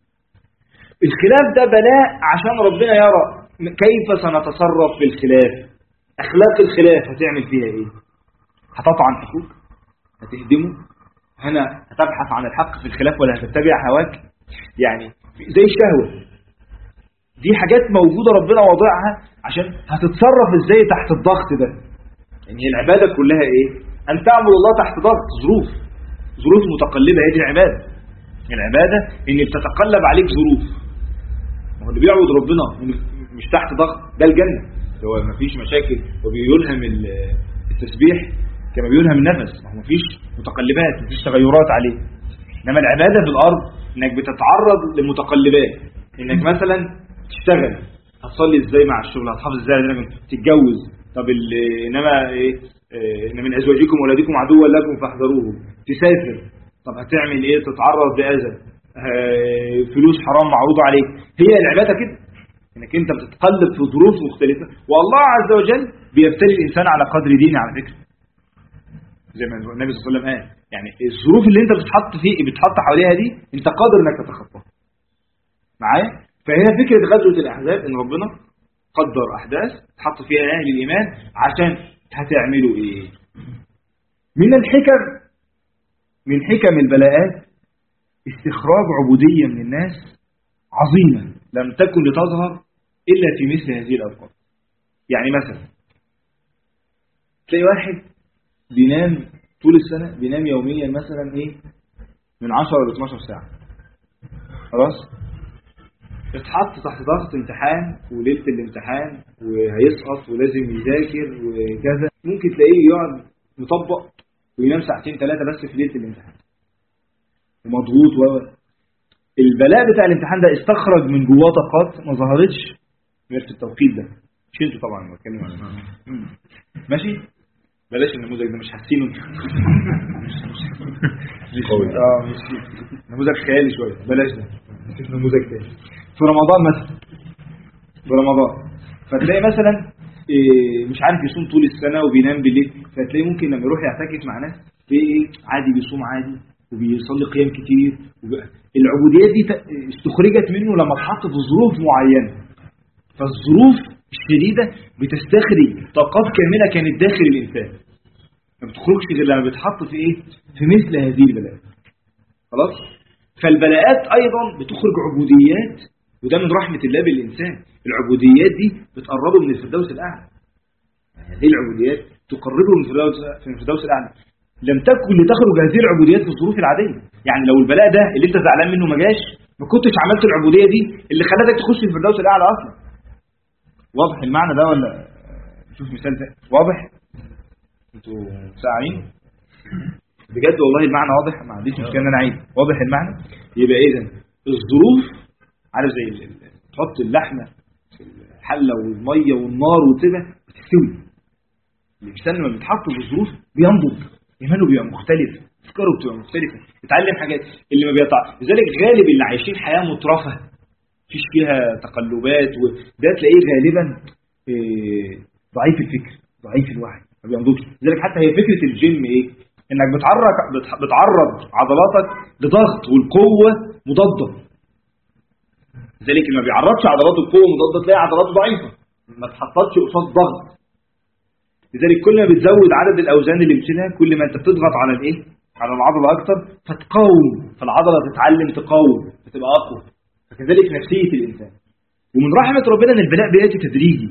S1: الخلاف ده بلاء عشان ربنا يرى كيف سنتصرف في الخلاف. اخلاق الخلاف هتعمل فيها ايه؟ هتطعن حقوق؟ هتهدمه؟ هنا هتبحث عن الحق في الخلاف ولا هتتبع هواك؟ يعني زي الشهوة دي حاجات موجودة ربنا وضعها عشان هتتصرف ازاي تحت الضغط ده. يعني هي العبادة كلها ايه؟ ان تعبد الله تحت ضغط، ظروف متقلبة. هي دي العبادة ان بتتقلب عليك ظروف. ما هو اللي بيعبد ربنا مش تحت ضغط ده الجنة، هو مفيش مشاكل وبيلهم التسبيح كما بيلهم النفس، ما هو مفيش متقلبات، مفيش تغيرات عليه. انما العبادة في الارض انك بتتعرض لمتقلبات، انك مثلا تشتغل، هتصلي ازاي مع الشغل، هتحافظ ازاي على نفسك، تتجوز، طب انما ايه، ان من ازواجكم واولادكم عدوا لكم فاحذروهم، تسافر، طب هتعمل ايه، تتعرض لاذى، فلوس حرام معروضه عليك. هي العباده كده، انك انت بتتقلب في ظروف مختلفه، والله عز وجل بيبتلي الانسان على قدر دينه على فكره، زي ما النبي صلى الله عليه وسلم قال. يعني الظروف اللي انت بتحط حواليها دي انت قادر انك تتخطاها معايا. فهي فكرة غزوة الأحزاب إن ربنا قدر أحداث تحط فيها أهل الإيمان عشان هتعملوا إيه. من حكم البلاءات استخراج عبودية من الناس عظيمة لم تكن لتظهر إلا في مثل هذه الأوقات. يعني مثلا تلاقي واحد بينام طول السنة، بينام يوميا مثلا إيه من 10 ل 12 ساعة، خلاص اتحط تحت ضغط امتحان وليلة الامتحان وهيسقط ولازم يذاكر وكذا، ممكن تلاقيه يقعد مطبق وينام ساعتين 3 بس في ليلة الامتحان ومضغوط. البلاء بتاع الامتحان ده استخرج من جواه طاقات ما ظهرتش غير في التوقيت ده. شلته طبعا بتكلم عنه ماشي، بلاش النموذج ده مش حاسينه مش نموذج خيالي شويه، بلاش ده مش نموذج تاني. في رمضان مثلا، فتلاقي مثلا مش عارف يصوم طول السنة وبينام بالليل، فتلاقي ممكن لما يروح يعتكف مع ناس تلاقي عادي بيصوم عادي وبيصلي قيام كتير. العبوديات دي استخرجت منه لما اتحط في ظروف معينة، فالظروف الشديدة بتستخرج طاقات كاملة كانت داخل الإنسان، ما بتخرجش غير لما بتحط في في مثل هذه البلاءات. خلاص، فالبلاءات أيضا بتخرج عبوديات، وده من رحمة الله بالإنسان. العبوديات دي بتقربه من الفردوس الأعلى، هذه العبوديات تقربه من الفردوس الأعلى. لم تكن لتخرج هذه العبوديات في الظروف العادية. يعني لو البلاء ده اللي انت زعلان منه ما جاش، ما كنتش عملت العبودية دي اللي خلتك تخش في الفردوس الأعلى أصلا. واضح المعنى ده ولا نشوف مثال ده؟ واضح؟ انتوا ساعين بجد والله المعنى واضح، ما عنديش مشكلة ان انا عايز واضح المعنى. يبقى اذا الظروف عارف زي تحط اللحمة في الحلة والمية والنار وكده بتستوي. الإنسان لما بيتحط في الظروف بينضج، إيمانه بيبقى مختلف، أفكاره بتبقى مختلفة، يتعلم حاجات اللي ما بيطلع. لذلك غالب اللي عايشين حياة مترفة مفيش فيها تقلبات، وده تلاقيه غالبا ضعيف الفكر، ضعيف الوعي، ما بينضجش. لذلك حتى هي فكرة الجيم انك بتعرض عضلاتك لضغط والقوة مضادة. لذلك ما بيعرضش عضلاته القوة مضادة تلاقي عضلاته ضعيفة، ما تحطتش قصاد ضغط. لذلك كل ما بتزود عدد الأوزان اللي بتشيلها كل ما انت بتضغط على على العضلة أكتر فتقاوم، فالعضلة تتعلم تقاوم فتبقى أقوى. فكذلك نفسية الإنسان. ومن رحمة ربنا ان البلاء بيأتي تدريجي،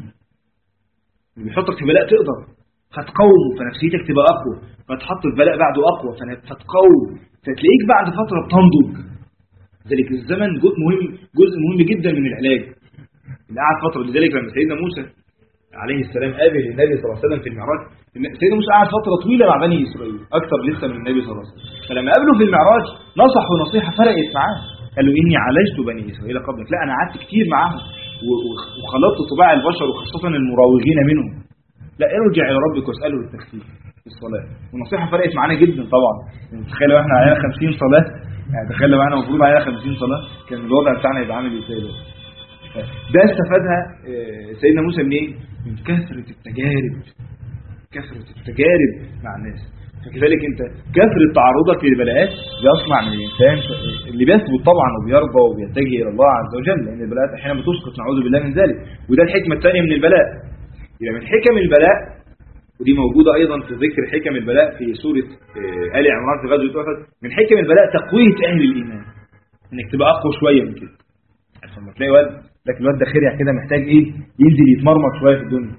S1: بيحطك في بلاء تقدر فتقاوم فنفسيتك تبقى أقوى، فتحط في بلاء بعده أقوى فتقاوم، فتلاقيك بعد فترة بتنضج. لذلك الزمن جزء مهم جدا من العلاج. اللي قعد فترة. لذلك لما سيدنا موسى عليه السلام قابل النبي صلى الله عليه وسلم في المعراج، سيدنا موسى قعد فترة طويلة مع بني إسرائيل أكثر لسه من النبي صلى الله عليه وسلم. فلما قابله في المعراج نصحه نصيحة فرقت معاه، قال له إني عالجت بني إسرائيل قبلك. لا أنا قعدت كتير معاهم وخلطت طباع البشر وخاصة المراوغين منهم. لا ارجع إلى ربك واسأله التخفيف في الصلاة. والنصيحة فرقت معانا جدا طبعا. يعني تخيل لو احنا علينا 50 صلاة، يعني تخيل لو احنا المفروض علينا 50 صلاة كان الوضع بتاعنا يبقى عامل ازاي ده استفادها سيدنا موسى منين؟ من كثرة التجارب، كثرة التجارب مع الناس. فكذلك انت كثرة تعرضك للبلاءات بيصنع من الانسان اللي بيثبت طبعا وبيرضى وبيتجه الى الله عز وجل، لان البلاءات احيانا بتسقط، نعوذ بالله من ذلك. وده الحكمة الثانية من البلاء. يبقى من حكم البلاء، ودي موجودة ايضا في ذكر حكم البلاء في سورة آل عمران في غزوة أحد، من حكم البلاء تقوية اهل الايمان، انك تبقى اقوى شوية من كده. عشان ما تلاقي واد لكن الواد ده خير كده محتاج ايه؟ ينزل يتمرمط شوية في الدنيا.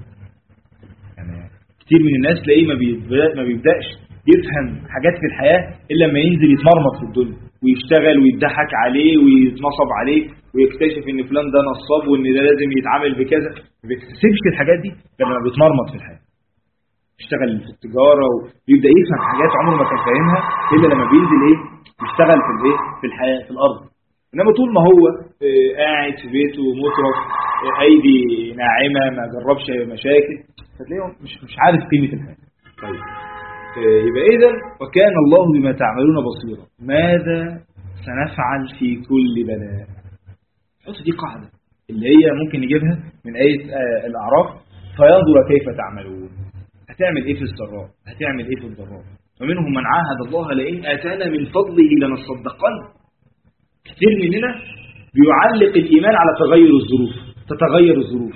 S1: يعني كتير من الناس تلاقيه ما بيبدأش يفهم حاجات في الحياة إلا لما ينزل يتمرمط في الدنيا ويشتغل ويضحك عليه ويتنصب عليه ويكتشف ان فلان ده نصاب وان ده لازم يتعامل بكذا. ما بيكتسبش الحاجات دي لما بيتمرمط في الحياة. يشتغل في التجارة ويبدأ يفهم حاجات عمره ما كان فاهمها إلا لما بينزل ايه؟ يشتغل في الايه؟ في الحياة في الأرض. إنما طول ما هو قاعد في بيته مترف أيدي ناعمة ما جربش مشاكل، فتلاقيه مش عارف قيمة الحياة. طيب يبقى إذا وكان الله بما تعملون بصيرا. ماذا سنفعل في كل بلاء؟ حط دي قاعدة اللي هي ممكن نجيبها من آية الأعراف، فينظر كيف تعملون. هتعمل إيه في السراء؟ هتعمل إيه في الضراء؟ ومنهم من عاهد الله لئن آتانا من فضله لنصدقن. كثير مننا بيعلق الإيمان على تغير الظروف. تتغير الظروف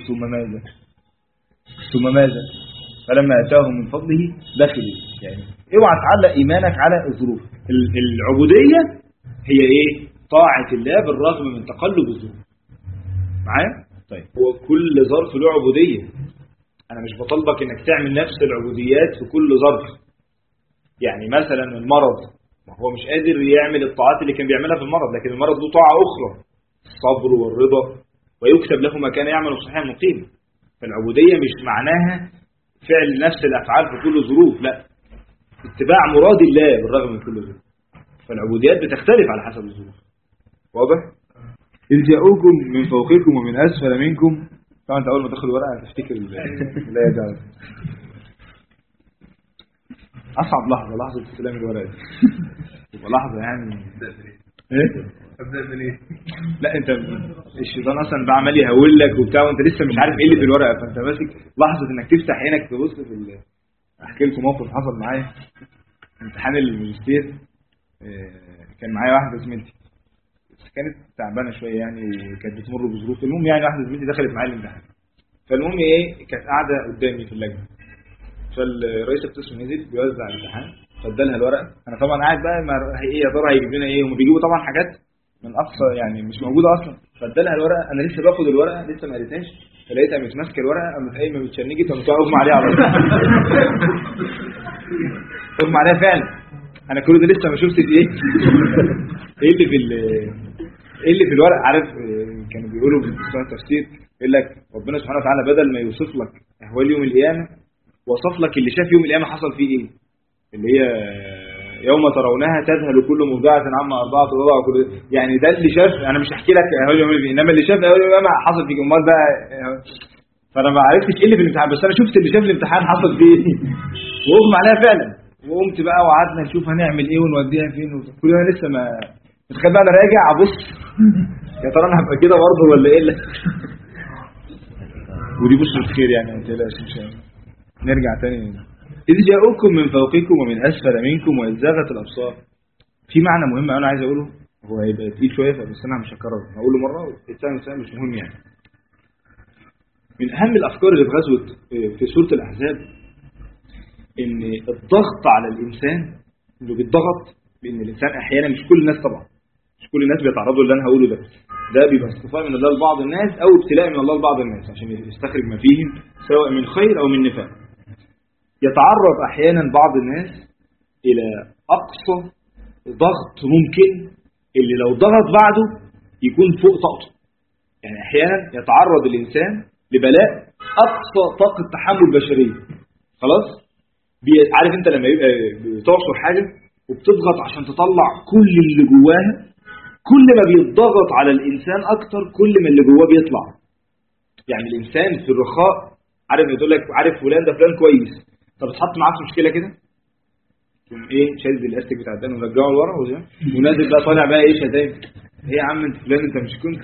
S1: ثم ماذا؟ فلما أتاهم من فضله دخلوا. يعني اوعى تعلق إيمانك على الظروف. العبودية هي إيه؟ طاعة الله بالرغم من تقلب الظروف. معايا؟ طيب هو كل ظرف له عبودية. أنا مش بطلبك إنك تعمل نفس العبوديات في كل ظرف. يعني مثلا المرض، هو مش قادر يعمل الطاعات اللي كان بيعملها في المرض، لكن المرض له طاعة أخرى، الصبر والرضا، ويكتب له ما كان يعمل صحيحا مقيم. فالعبودية مش معناها فعل نفس الأفعال في كل ظروف، لا، اتباع مراد الله بالرغم من كل ظروف. فالعبوديات بتختلف على حسب الظروف. واضح؟ إذ جاءوكم من فوقكم ومن أسفل منكم. طبعا أنت أول ما تاخد ورقة هتفتكر لا يجعل أصعب لحظة استلام الورقة دي. تبقى لحظة يعني إيه؟ أبدأ من إيه؟ لا أنت الشيطان أصلا بقى عمال يهول لك وبتاع وأنت لسه مش عارف إيه اللي في الورقة، فأنت ماسك لحظة إنك تفتح عينك تبص في أحكي لكم موقف حصل معايا امتحان الماجستير. كان معايا واحدة زميلتي كانت تعبانة شوية يعني وكانت بتمر بظروف. المهم يعني واحدة زميلتي دخلت معايا الامتحان. فالمهم إيه كانت قاعدة قدامي في اللجنة، فالرئيس القسم نزل بيوزع الامتحان فادالها الورقه. انا طبعا قاعد بقى ايه يا ترى هيجيب لنا ايه، هم بيجيبوا طبعا حاجات من اقصى يعني مش موجوده اصلا. فادالها الورقه، انا لسه باخد الورقه لسه ما قريتهاش، فلقيتها مش ماسكه الورقه، قامت قايمه متشنجت وقامت اغمى عليها على طول. اغمى عليها فعلا. انا كل ده لسه ما شفتش ايه ايه اللي في الورقه. عارف كانوا بيقولوا في التفسير يقول لك ربنا سبحانه وتعالى بدل ما يوصف لك احوال يوم القيامه وصف لك اللي شاف يوم القيامه حصل فيه ايه، اللي هي يوم ترونها تذهل كل مرضعة عما أرضعت وضع كل. يعني ده اللي شاف، أنا مش هحكي لك أهوال يوم القيامة، إنما اللي شاف أهوال يوم القيامة حصل فيه أمال بقى. فأنا ما عرفتش إيه اللي في الامتحان، بس أنا شفت اللي شاف الامتحان حصل فيه إيه وأغمى عليها فعلا. وقمت بقى وقعدنا نشوف هنعمل إيه ونوديها فين كل ده لسه ما تخيل بقى. أنا راجع أبص يا ترى أنا هبقى كده برضه ولا إيه. ودي بشرة خير يعني ما تقلقش إن شاء الله. نرجع تاني. إذ جاءوكم من فوقكم ومن أسفل منكم وإذ زاغت الأبصار. في معنى مهم أنا عايز أقوله، هو هيبقى تقيل شوية بس أنا مش هكرره، هقوله مرة والثاني مش مهم يعني. من أهم الأفكار اللي في غزوة في سورة الأحزاب إن الضغط على الإنسان، إنه بيتضغط، لأن الإنسان أحيانا مش كل الناس طبعا مش كل الناس بيتعرضوا اللي أنا هقوله ده بيبقى استفاء من الله لبعض الناس أو ابتلاء من الله لبعض الناس عشان يستخرج ما فيهم سواء من خير أو من نفاق. يتعرض أحيانا بعض الناس إلى أقصى ضغط ممكن اللي لو ضغط بعده يكون فوق طاقته. يعني أحيانا يتعرض الإنسان لبلاء أقصى طاقة تحمل بشرية. خلاص عارف أنت لما يبقى بتعصر حاجة وبتضغط عشان تطلع كل اللي جواها، كل ما بيتضغط على الإنسان أكتر كل ما اللي جواه بيطلع. يعني الإنسان في الرخاء عارف يقول لك عارف فلان ده فلان كويس، طب اتحط معاه في مشكلة كده تقوم ايه شايل الاستيك بتاع الدم ورجعه لورا ونازل بقى طالع بقى ايه شتايم، ايه يا عم انت فلان انت مش كنت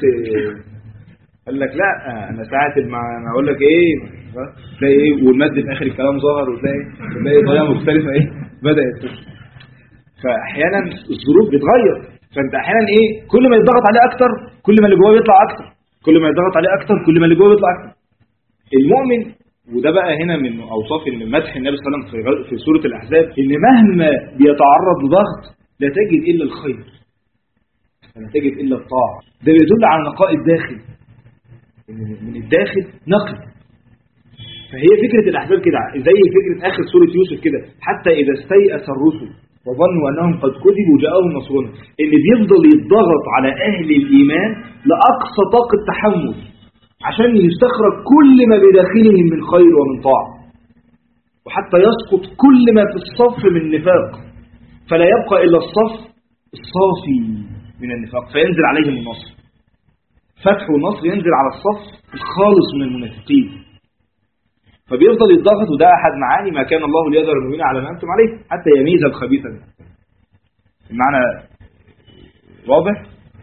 S1: قال لك لا انا ساعه ما اقول لك ايه تلاقي ايه والمد في اخر الكلام ظهر وتلاقي طريقه مختلفه ايه بدات. فاحيانا الظروف بتغير، فانت احيانا ايه كل ما يضغط عليه اكتر كل ما اللي جواه بيطلع اكتر، كل ما يضغط عليه اكتر كل ما اللي جواه بيطلع اكتر. المؤمن وده بقى هنا من اوصاف ان مدح النبي صلى الله عليه وسلم في سوره الاحزاب ان مهما بيتعرض لضغط لا تجد الا الخير، لا تجد الا الطاعه. ده بيدل على نقاء الداخل، من الداخل نقي. فهي فكره الاحزاب كده زي فكره اخر سوره يوسف كده، حتى اذا استيأس الرسل وظنوا انهم قد كذبوا جاءهم نصرنا، ان بيفضل يتضغط على اهل الايمان لاقصى طاقه تحمل عشان يستخرج كل ما بداخلهم من خير ومن طاعة، وحتى يسقط كل ما في الصف من نفاق، فلا يبقى إلا الصف الصافي من النفاق، فينزل عليهم النصر. فتح والنصر ينزل على الصف الخالص من المنافقين. فبيفضل يتضغط، وده أحد معاني ما كان الله ليذر المؤمنين على ما أنتم عليه حتى يميز الخبيث منه. المعنى واضح؟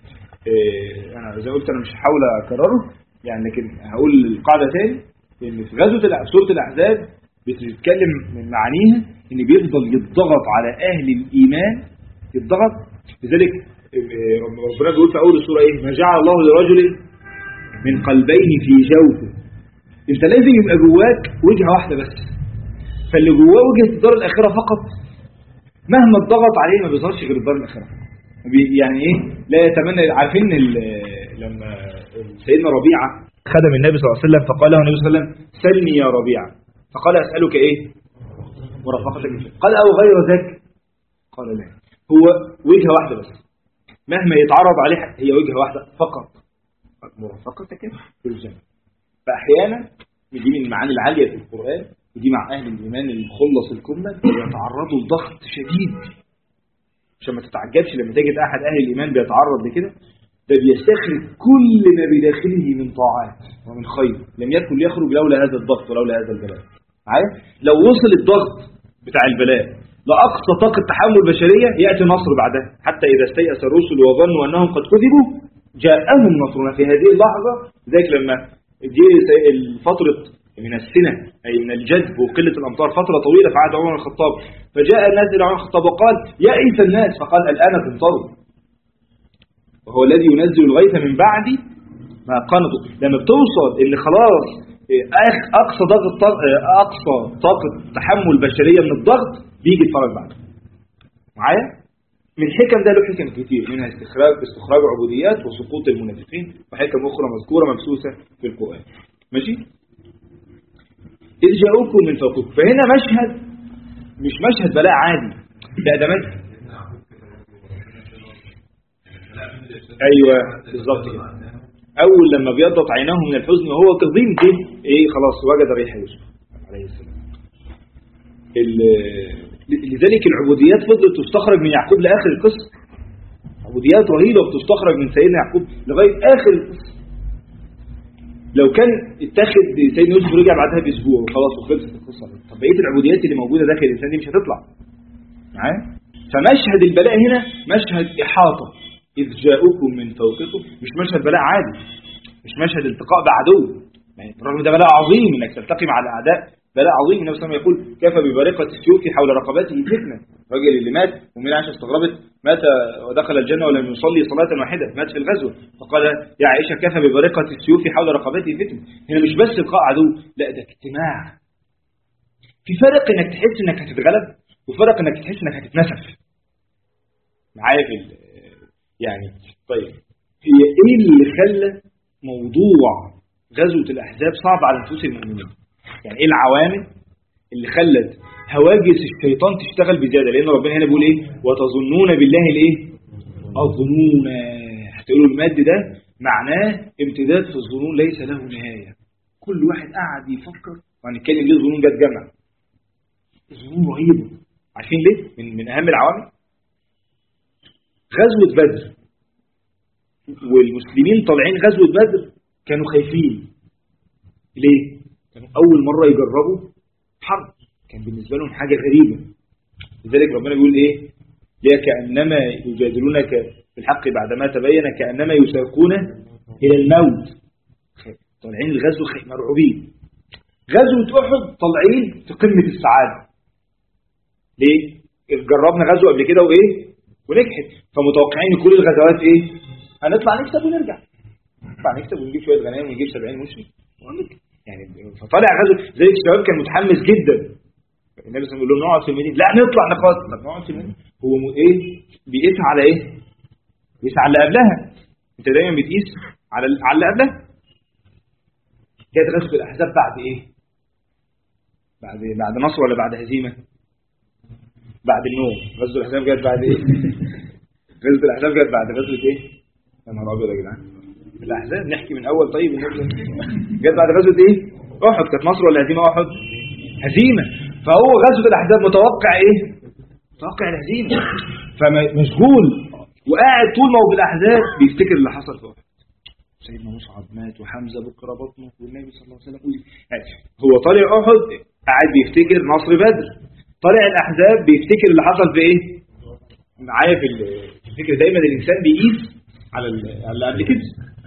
S1: أنا زي قلت أنا مش هحاول أكرره يعني، لكن هقول القاعدة تاني ان في غزوة سورة الأحزاب بتتكلم من معانيها ان بيفضل يتضغط على اهل الايمان، يتضغط. لذلك ربنا بيقول في اول السورة ايه ما جعل الله لرجل من قلبين في جوفه. انت لازم يبقى جواك وجهة واحدة بس، فاللي جواه وجهة الدار الاخرة فقط مهما اتضغط عليه ما بيظهرش غير الدار الاخرة. يعني ايه لا يتمنى. عارفين لما سيدنا ربيعة خدم النبي صلى الله عليه وسلم فقال له النبي صلى الله عليه وسلم سلني يا ربيعة، فقال أسألك إيه مرافقتك، قال أو غير ذاك، قال لا. هو وجهة واحدة بس مهما يتعرض عليه هي وجهة واحدة فقط، مرافقتك في الجنة. فأحيانا دي من المعاني العالية في القرآن، ودي مع أهل الإيمان المخلص الكمل يتعرضوا لضغط شديد، عشان ما تتعجبش لما تجد أحد أهل الإيمان بيتعرض لكده، ده بيستخرج كل ما بداخله من طاعات ومن خير لم يكن ليخرج لولا هذا الضغط ولولا هذا البلاء. عارف لو وصل الضغط بتاع البلاء لأقصى طاقة تحمل بشرية يأتي نصر بعدها، حتى إذا استيأس الرسل وظنوا أنهم قد كذبوا جاءهم نصرنا في هذه اللحظة. ذلك لما جه الفترة من السنة أي من الجذب وقلة الأمطار فترة طويلة في عهد عمر الخطاب، فجاء الناس إلى عمر الخطاب وقال يئس الناس، فقال الآن تمطروا، وهو الذي ينزل الغيث من بعد ما قنطوا. لما بتوصل ان خلاص اقصى طاقه تحمل بشريه من الضغط بيجي الفرج بعد. معايا من حكم ده له حكم كتير، منها استخراج عبوديات وسقوط المنافقين، وحكم اخرى مذكوره مبثوثه في القران. ماشي. اذ جاءوكم من فوقكم، فهنا مشهد مش مشهد بلاء عادي، ده مشهد ايوه بالظبط كده. اول لما بيضت عيناه من الحزن وهو كظيم جه ايه خلاص وجد ريح يوسف عليه السلام. لذلك العبوديات فضلت تستخرج من يعقوب لاخر القصه، عبوديات رهيبه بتستخرج من سيدنا يعقوب لغايه اخر القصه. لو كان اتخذ سيدنا يوسف رجع بعدها باسبوع وخلاص وخلصت القصه، طب بقيه العبوديات اللي موجوده داخل الانسان دي مش هتطلع معاه. فمشهد البلاء هنا مشهد احاطه، إذ جاءوكم من فوقكم، مش مشهد بلاء عادي، مش مشهد التقاء بعدو، يعني بالرغم ده بلاء عظيم انك تلتقي مع الاعداء، بلاء عظيم. النبي صلى الله عليه وسلم يقول كفى ببرقة السيوف حول رقبته فتنة. الراجل اللي مات ومن عائشة استغربت مات ودخل الجنة ولم يصلي صلاة واحدة، مات في الغزوة، فقال يا عائشة كفى ببرقة السيوف حول رقبته فتنة. هنا مش بس لقاء عدو، لا ده اجتماع. في فرق انك تحس انك هتتغلب، وفرق انك تحس انك هتتنسف. معايا في يعني طيب هي ايه اللي خلى موضوع غزوة الأحزاب صعب على نفوس المؤمنين؟ يعني ايه العوامل اللي خلت هواجس الشيطان تشتغل بزيادة؟ لأن ربنا هنا بيقول ايه وتظنون بالله الايه الظنون. هتقولوا المد ده معناه امتداد في الظنون ليس له نهاية. كل واحد قاعد يفكر، وهنتكلم ليه الظنون جت جمع. الظنون رهيبة. عارفين ليه؟ من أهم العوامل غزوة بدر، والمسلمين طالعين غزوة بدر كانوا خايفين. ليه؟ كانوا أول مرة يجربوا حرب، كان بالنسبة لهم حاجة غريبة. لذلك ربنا بيقول إيه؟ ليه كأنما يجادلونك في الحق بعدما تبين كأنما يساقون إلى الموت. طالعين الغزو مرعوبين. غزوة أحد طالعين في قمة السعادة. ليه؟ جربنا غزو قبل كده وإيه؟ ونجحت، فمتوقعين كل الغزوات إيه؟ هنطلع نكسب ونرجع، نطلع نكسب ونجيب شوية غنائم ونجيب 70 مسلم يعني. فطالع غزو زي الشباب كان متحمس جدا. النبي صلى الله عليه وسلم يقول لهم نقعد في المدينة، لا نطلع نقاتل. طب نقعد في المدينة، هو ايه بيقيسها على ايه؟ بيقيسها على اللي قبلها. انت دايما بتقيس على اللي قبلها. كانت غزوة الاحزاب بعد ايه؟ بعد نصر ولا بعد هزيمة؟ بعد النوم. غزوة الاحزاب جت بعد ايه؟ غزوة الاحزاب جت بعد غزوة ايه؟ يا نهار ابيض يا جدعان. الاحزاب نحكي من اول. طيب جت بعد غزوة ايه؟ احد. كانت نصر ولا هزيمة احد؟ هزيمة. فهو غزوة الاحزاب متوقع ايه؟ متوقع الهزيمة، فمشغول وقاعد طول ما هو بالاحزاب بيفتكر اللي حصل في احد. سيدنا مصعب مات وحمزة بكر بطنه والنبي صلى الله عليه وسلم يعني هو طالع احد قاعد بيفتكر نصر بدر، طالع الاحزاب بيفتكر اللي حصل في ايه؟ معايا في الفكر. دايما الانسان بيقيس على اللي قبل كده.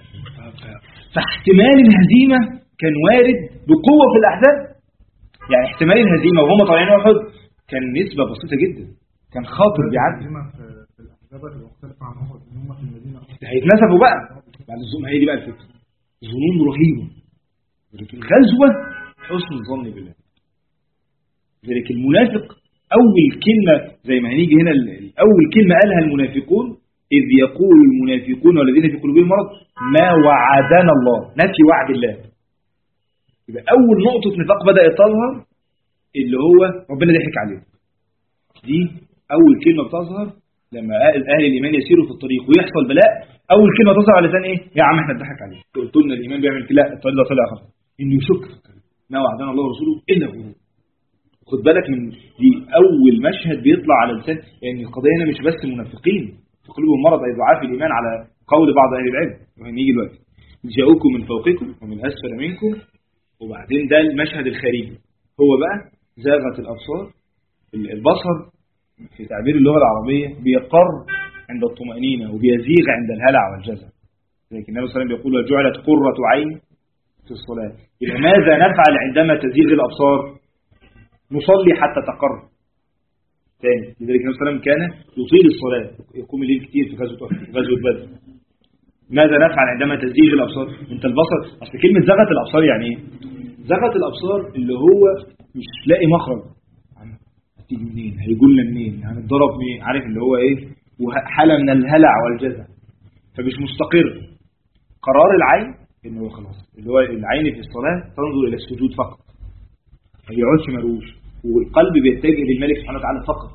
S1: فاحتمال الهزيمة كان وارد بقوة في الاحزاب. يعني احتمال الهزيمة وهم طالعين احد كان نسبة بسيطة جدا، كان خاطر بيعدي.
S2: في الاحزاب المختلفة عن احد ان هم في المدينة
S1: هيتنسفوا بقى بعد الظلم. هي دي بقى الفكرة، ظنون رهيبة. لكن الغزوة حسن الظن بالله. لذلك المنافق أول كلمة زي ما هنيجي هنا، أول كلمة قالها المنافقون إذ يقول المنافقون والذين في قلوبهم مرض ما وعدنا الله، نفي وعد الله. يبقى أول نقطة نفاق بدأت تظهر اللي هو ربنا ضحك عليه. دي أول كلمة بتظهر لما أهل الإيمان يسيروا في الطريق ويحصل بلاء. أول كلمة تظهر على لسان إيه؟ يا عم إحنا اتضحك عليه. قلت لنا الإيمان بيعمل كده، لا الطريق ده طلع خطأ. إنه يشك ما وعدنا الله ورسوله إلا غرور. خد بالك من دي، أول مشهد بيطلع على لسان، يعني القضية هنا مش بس المنافقين في قلوبهم مرض أي ضعاف الإيمان على قول بعض أهل العلم. وهنيجي دلوقتي جاءوكم من فوقكم ومن أسفل منكم. وبعدين ده المشهد الخارجي، هو بقى زاغت الأبصار. البصر في تعبير اللغة العربية بيقر عند الطمأنينة وبيزيغ عند الهلع والجزع. لكن النبي صلى الله عليه وسلم بيقول وجعلت قرة عين في الصلاة. إذا ماذا نفعل عندما تزيغ الأبصار؟ نصلي حتى تقر. ثاني، لذلك النبي صلى الله عليه وسلم كان يطيل الصلاة، يقوم الليل كتير في غزوة بدر. ماذا نفعل عندما تزيغ الأبصار؟ انت البصر، اصل كلمة زغت الأبصار يعني ايه؟ زغت الأبصار اللي هو مش لاقي مخرج، هتيجي منين؟ هيقولنا منين؟ هنتضرب منين؟ عارف اللي هو ايه؟ وحالة من الهلع والجزع، فمش مستقر. قرار العين انه خلاص اللي هو العين في الصلاة تنظر الى السجود فقط، ما بيقعدش مروش، والقلب بيتجه للملك سبحانه وتعالى فقط.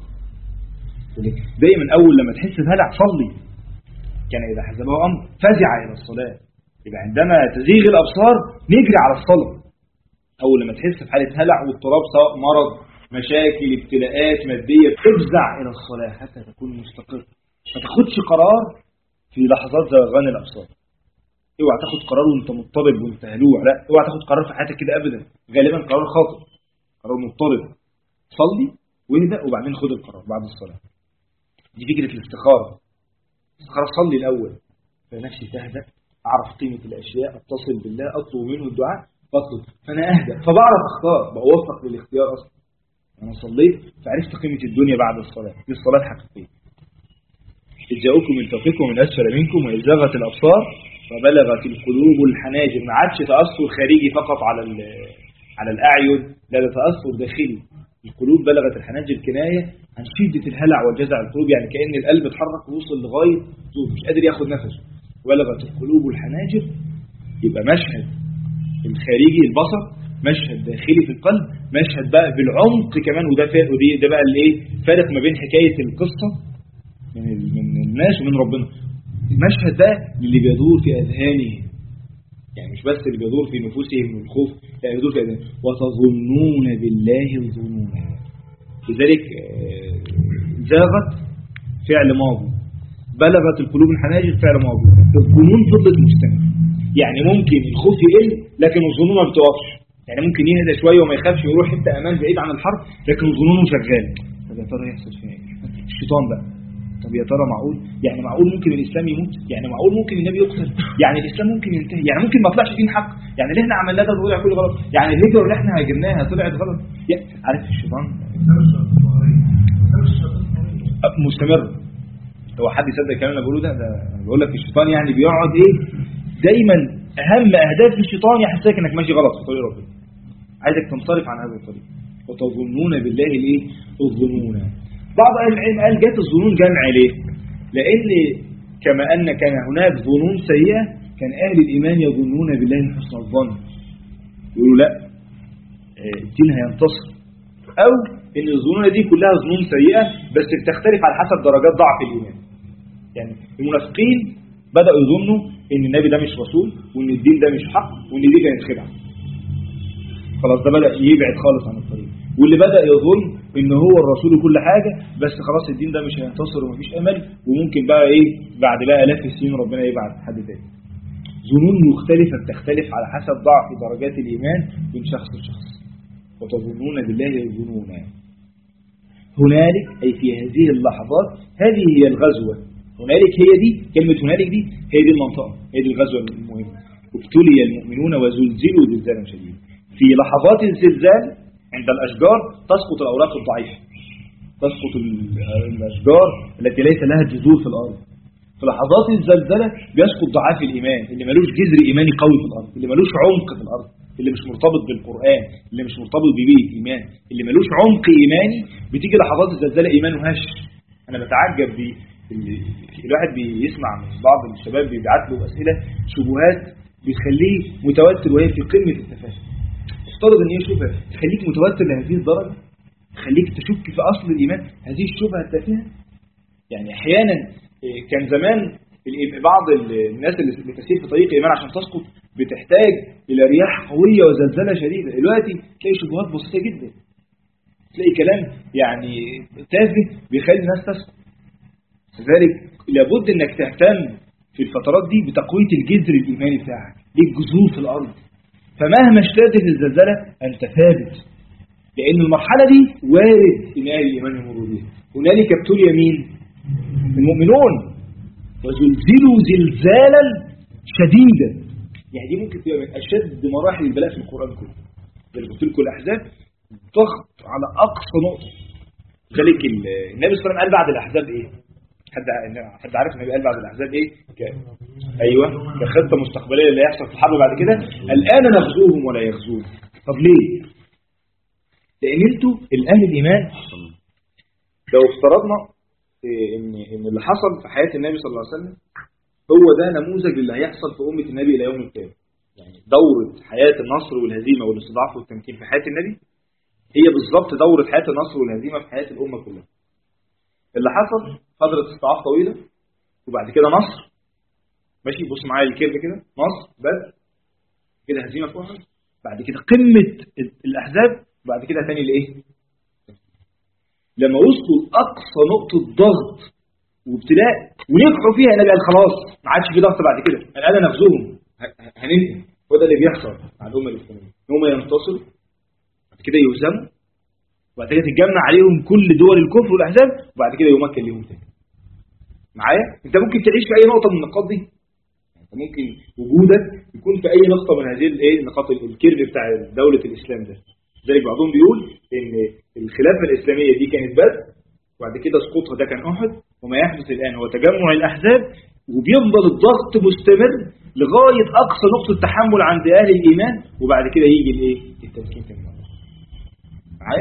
S1: دايما اول لما تحس بهلع صلي. كان إذا حزبه أمر فزع إلى الصلاة. يبقى عندما تزيغ الأبصار نجري على الصلاة. أول لما تحس في حالة هلع واضطراب سواء مرض مشاكل ابتلاءات مادية تفزع إلى الصلاة حتى تكون مستقر. ما تاخدش قرار في لحظات زغان الأبصار. اوعى تاخد قرار وانت مضطرب وانت هلوع، لا اوعى تاخد قرار في حياتك كده أبدا، غالبا قرار خاطئ، قرار مضطرب. صلي واهدأ وبعدين خد القرار بعد الصلاة. دي فكرة الاستخارة. خلاص صلي الأول فنفسي تهدأ، أعرف قيمة الأشياء، أتصل بالله، أطلب منه الدعاء، بطلب فأنا أهدأ فبعرف أختار، بوفق للاختيار أصلا. أنا صليت فعرفت قيمة الدنيا بعد الصلاة. دي الصلاة الحقيقية. إذ جاءوكم من فوقكم ومن أسفل منكم وإذ زاغت الأبصار وبلغت القلوب الحناجر. ما عادش تأثر خارجي فقط على الأعين، لا ده تأثر داخلي. القلوب بلغت الحناجر كناية عن شدة الهلع والجزع. القلوب يعني كأن القلب اتحرك ووصل لغاية مش قادر ياخد نفسه. بلغت القلوب الحناجر. يبقى مشهد الخارجي البصر، مشهد داخلي في القلب، مشهد بقى بالعمق كمان. وده بقى الايه فارق ما بين حكاية القصة من الناس ومن ربنا. المشهد ده اللي بيدور في أذهانهم، يعني مش بس اللي بيدور في نفوسهم من الخوف، لا يدور في أذهانهم. وتظنون بالله الظنونا، لذلك زاغت فعل ماضي، بلغت القلوب الحناجر فعل ماضي، الظنون فضلت مستمر. يعني ممكن الخوف يقل لكن الظنون ما بتوقفش، يعني ممكن يهدى شويه وما يخافش ويروح حته امان بعيد عن الحرب، لكن ظنونه شغال. طب يا ترى يحصل فيها ايه؟ الشيطان بقى، طب يا ترى معقول؟ يعني معقول ممكن الاسلام يموت؟ يعني معقول ممكن النبي يقتل؟ يعني الاسلام ممكن ينتهي؟ يعني ممكن ما طلعش دين حق؟ يعني اللي احنا عملناه ده طلع كله غلط؟ يعني الهجره اللي احنا هاجرناها طلعت غلط؟ عارف الشيطان مستمر. هو حد يصدق الكلام اللي بقوله ده؟ انا بقول لك الشيطان يعني بيقعد ايه دايما اهم اهداف الشيطان يحسسك انك ماشي غلط في طريق ربنا، عايزك تنصرف عن هذا الطريق. وتظنون بالله الايه الظنون. بعض اهل العلم قال جت الظنون جمع ليه؟ لان كما ان كان هناك ظنون سيئه كان اهل الايمان يظنون بالله حسن الظن، يقولوا لا الدين هينتصر، او ان الظنون دي كلها ظنون سيئه بس بتختلف على حسب درجات ضعف الايمان. يعني المنافقين بداوا يظنوا ان النبي ده مش رسول، وان الدين ده مش حق، وان دي كانت خدعه. خلاص ده بدا يبعد خالص عن الطريق. واللي بدا يظن ان هو الرسول وكل حاجه بس خلاص الدين ده مش هينتصر ومفيش امل، وممكن بقى ايه بعد بقى الاف السنين ربنا يبعث حد تاني. ظنون مختلفه بتختلف على حسب ضعف درجات الايمان بين شخص لشخص. وتظنون بالله الظنون. هنالك أي في هذه اللحظات، هذه هي الغزوة. هنالك هي دي كلمة هنالك دي، هي دي المنطقة، هي دي الغزوة المهمة. ابتلي المؤمنون وزلزلوا زلزالا شديدا. في لحظات الزلزال عند الأشجار تسقط الأوراق الضعيفة، تسقط الأشجار التي ليس لها جذور في الأرض. في لحظات الزلزلة بيسقط ضعاف الإيمان، اللي ملوش جذر إيماني قوي في الأرض، اللي ملوش عمق في الأرض، اللي مش مرتبط بالقرآن، اللي مش مرتبط ببيئة إيمان، اللي ملوش عمق إيماني. بتيجي لحظات الزلزلة إيمانه هش. أنا بتعجب الواحد بيسمع من بعض الشباب بيبعت له أسئلة شبهات بتخليه متوتر وهي في قمة التفاهة. افترض ان هي شبهة تخليك متوتر لهذه الدرجة، تخليك تشك في أصل الإيمان، هذه الشبهة التافهة. يعني أحيانا كان زمان بعض الناس اللي تسير في طريق الإيمان عشان تسقط بتحتاج إلى رياح قوية وزلزلة شديدة. دلوقتي تلاقي شبهات بسيطة جدا، تلاقي كلام يعني تافه بيخلي الناس تسقط. لذلك لابد انك تهتم في الفترات دي بتقوية الجذر الإيماني بتاعك، ليك جذور في الأرض، فمهما اشتدت الزلزلة أنت ثابت، لأن المرحلة دي وارد إن أهل الإيمان يمروا بيها. هنالك ابتلي مين؟ المؤمنون وزلزلوا زلزالا شديدا. يعني دي ممكن تبقى من أشد مراحل البلاء في القرآن كله. زي اللي قلت لكم الأحزاب ضغط على أقصى نقطة. لذلك النبي صلى الله عليه وسلم قال بعد الأحزاب إيه؟ حد عارف النبي قال بعد الأحزاب إيه؟ أيوة كخطة مستقبلية اللي هيحصل في الحرب بعد كده. الآن نغزوهم ولا يغزون. طب ليه؟ لأن انتوا الأهل الإيمان لو افترضنا إن اللي حصل في حياة النبي صلى الله عليه وسلم هو ده نموذج اللي هيحصل في أمة النبي إلى يوم القيامة. يعني دورة حياة النصر والهزيمة والاستضعاف والتمكين في حياة النبي هي بالضبط دورة حياة النصر والهزيمة في حياة الأمة كلها. اللي حصل فترة استضعاف طويلة وبعد كده نصر، ماشي بص معايا الكيرف كده، نصر بس كده هزيمة في أحد، بعد كده قمة الأحزاب، وبعد كده تاني لإيه؟ لما وصلوا لأقصى نقطة ضغط وابتلاء ونجحوا فيها النبي قال خلاص ما عادش في ضغط بعد كده، الآن نغزوهم هننهي. وده اللي بيحصل على الأمة الإسلامية، هم ينتصروا بعد كده يهزموا وبعد كده تتجمع عليهم كل دول الكفر والأحزاب وبعد كده يمكن لهم تاني. معايا؟ أنت ممكن تعيش في أي نقطة من النقاط دي، أنت ممكن وجودك يكون في أي نقطة من هذه النقاط الكيرف بتاع دولة الإسلام ده. ذلك بعضهم بيقول إن الخلافة الإسلامية دي كانت بدر وبعد كده سقوطها ده كان أحد، وما يحدث الآن هو تجمع الأحزاب وبيفضل الضغط مستمر لغاية أقصى نقطة تحمل عند أهل الإيمان وبعد كده يجي الإيه؟ التمكين تاني. معايا؟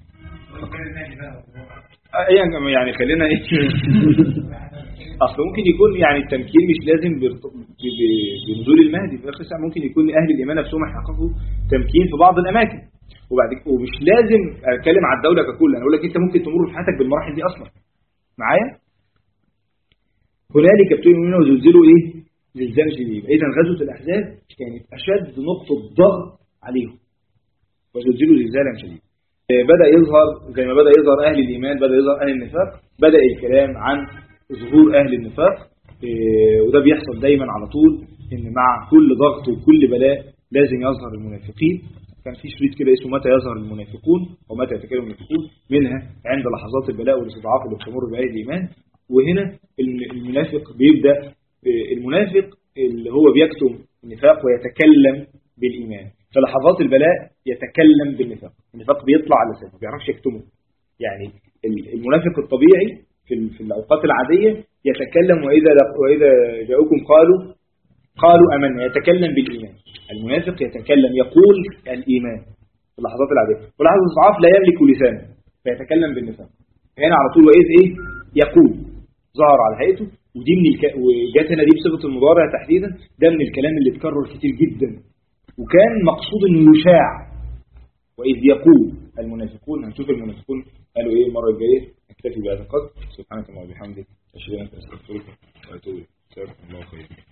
S1: يعني خلينا إيه؟ أصل ممكن يكون يعني التمكين مش لازم بنزول المهدي في آخر ساعة، ممكن يكون أهل الإيمان نفسهم يحققوا تمكين في بعض الأماكن ومش لازم أتكلم على الدولة ككل. أنا أقول لك أنت ممكن تمر في حياتك بالمراحل دي أصلا. معايا؟ هنالك ابتلوا المؤمنون وزلزلوا ايه؟ زلزال شديد. اذا غزوه الاحزاب كانت اشد نقطه ضغط عليهم، وزلزلوا زلزالا شديدا. بدأ يظهر زي ما بدأ يظهر أهل الإيمان، بدأ يظهر أهل النفاق، بدأ الكلام عن ظهور أهل النفاق. وده بيحصل دايما على طول، إن مع كل ضغط وكل بلاء لازم يظهر المنافقين. كان في شريط كده اسمه متى يظهر المنافقون ومتى يتكلم المنافقون، منها عند لحظات البلاء والاستضعاف اللي بتمر بأهل الإيمان. وهنا المنافق بيبدأ، المنافق اللي هو بيكتم النفاق ويتكلم بالإيمان، في لحظات البلاء يتكلم بالنفاق. النفاق بيطلع على لسانه، ما بيعرفش يكتمه. يعني المنافق الطبيعي في الأوقات العادية يتكلم، وإذا جاءوكم قالوا آمنا، يتكلم بالإيمان. المنافق يتكلم، يقول الإيمان في اللحظات العادية، ولحظة الضعاف لا يملك لسانه فيتكلم بالنفاق. هنا على طول وإذ إيه يقول، ظهر على هيئته. ودي من وجات هنا دي بصيغة المضارع تحديدا. ده من الكلام اللي اتكرر كتير جدا، وكان مقصود انه يشاع. وإذ يقول المنافقون. هنشوف المنافقون قالوا ايه المرة الجاية. نكتفي بهذا القدر. سبحانك اللهم وبحمدك، اشهد ان لا اله الا انت، استغفرك واتوب اليك. جزاكم الله خيرا.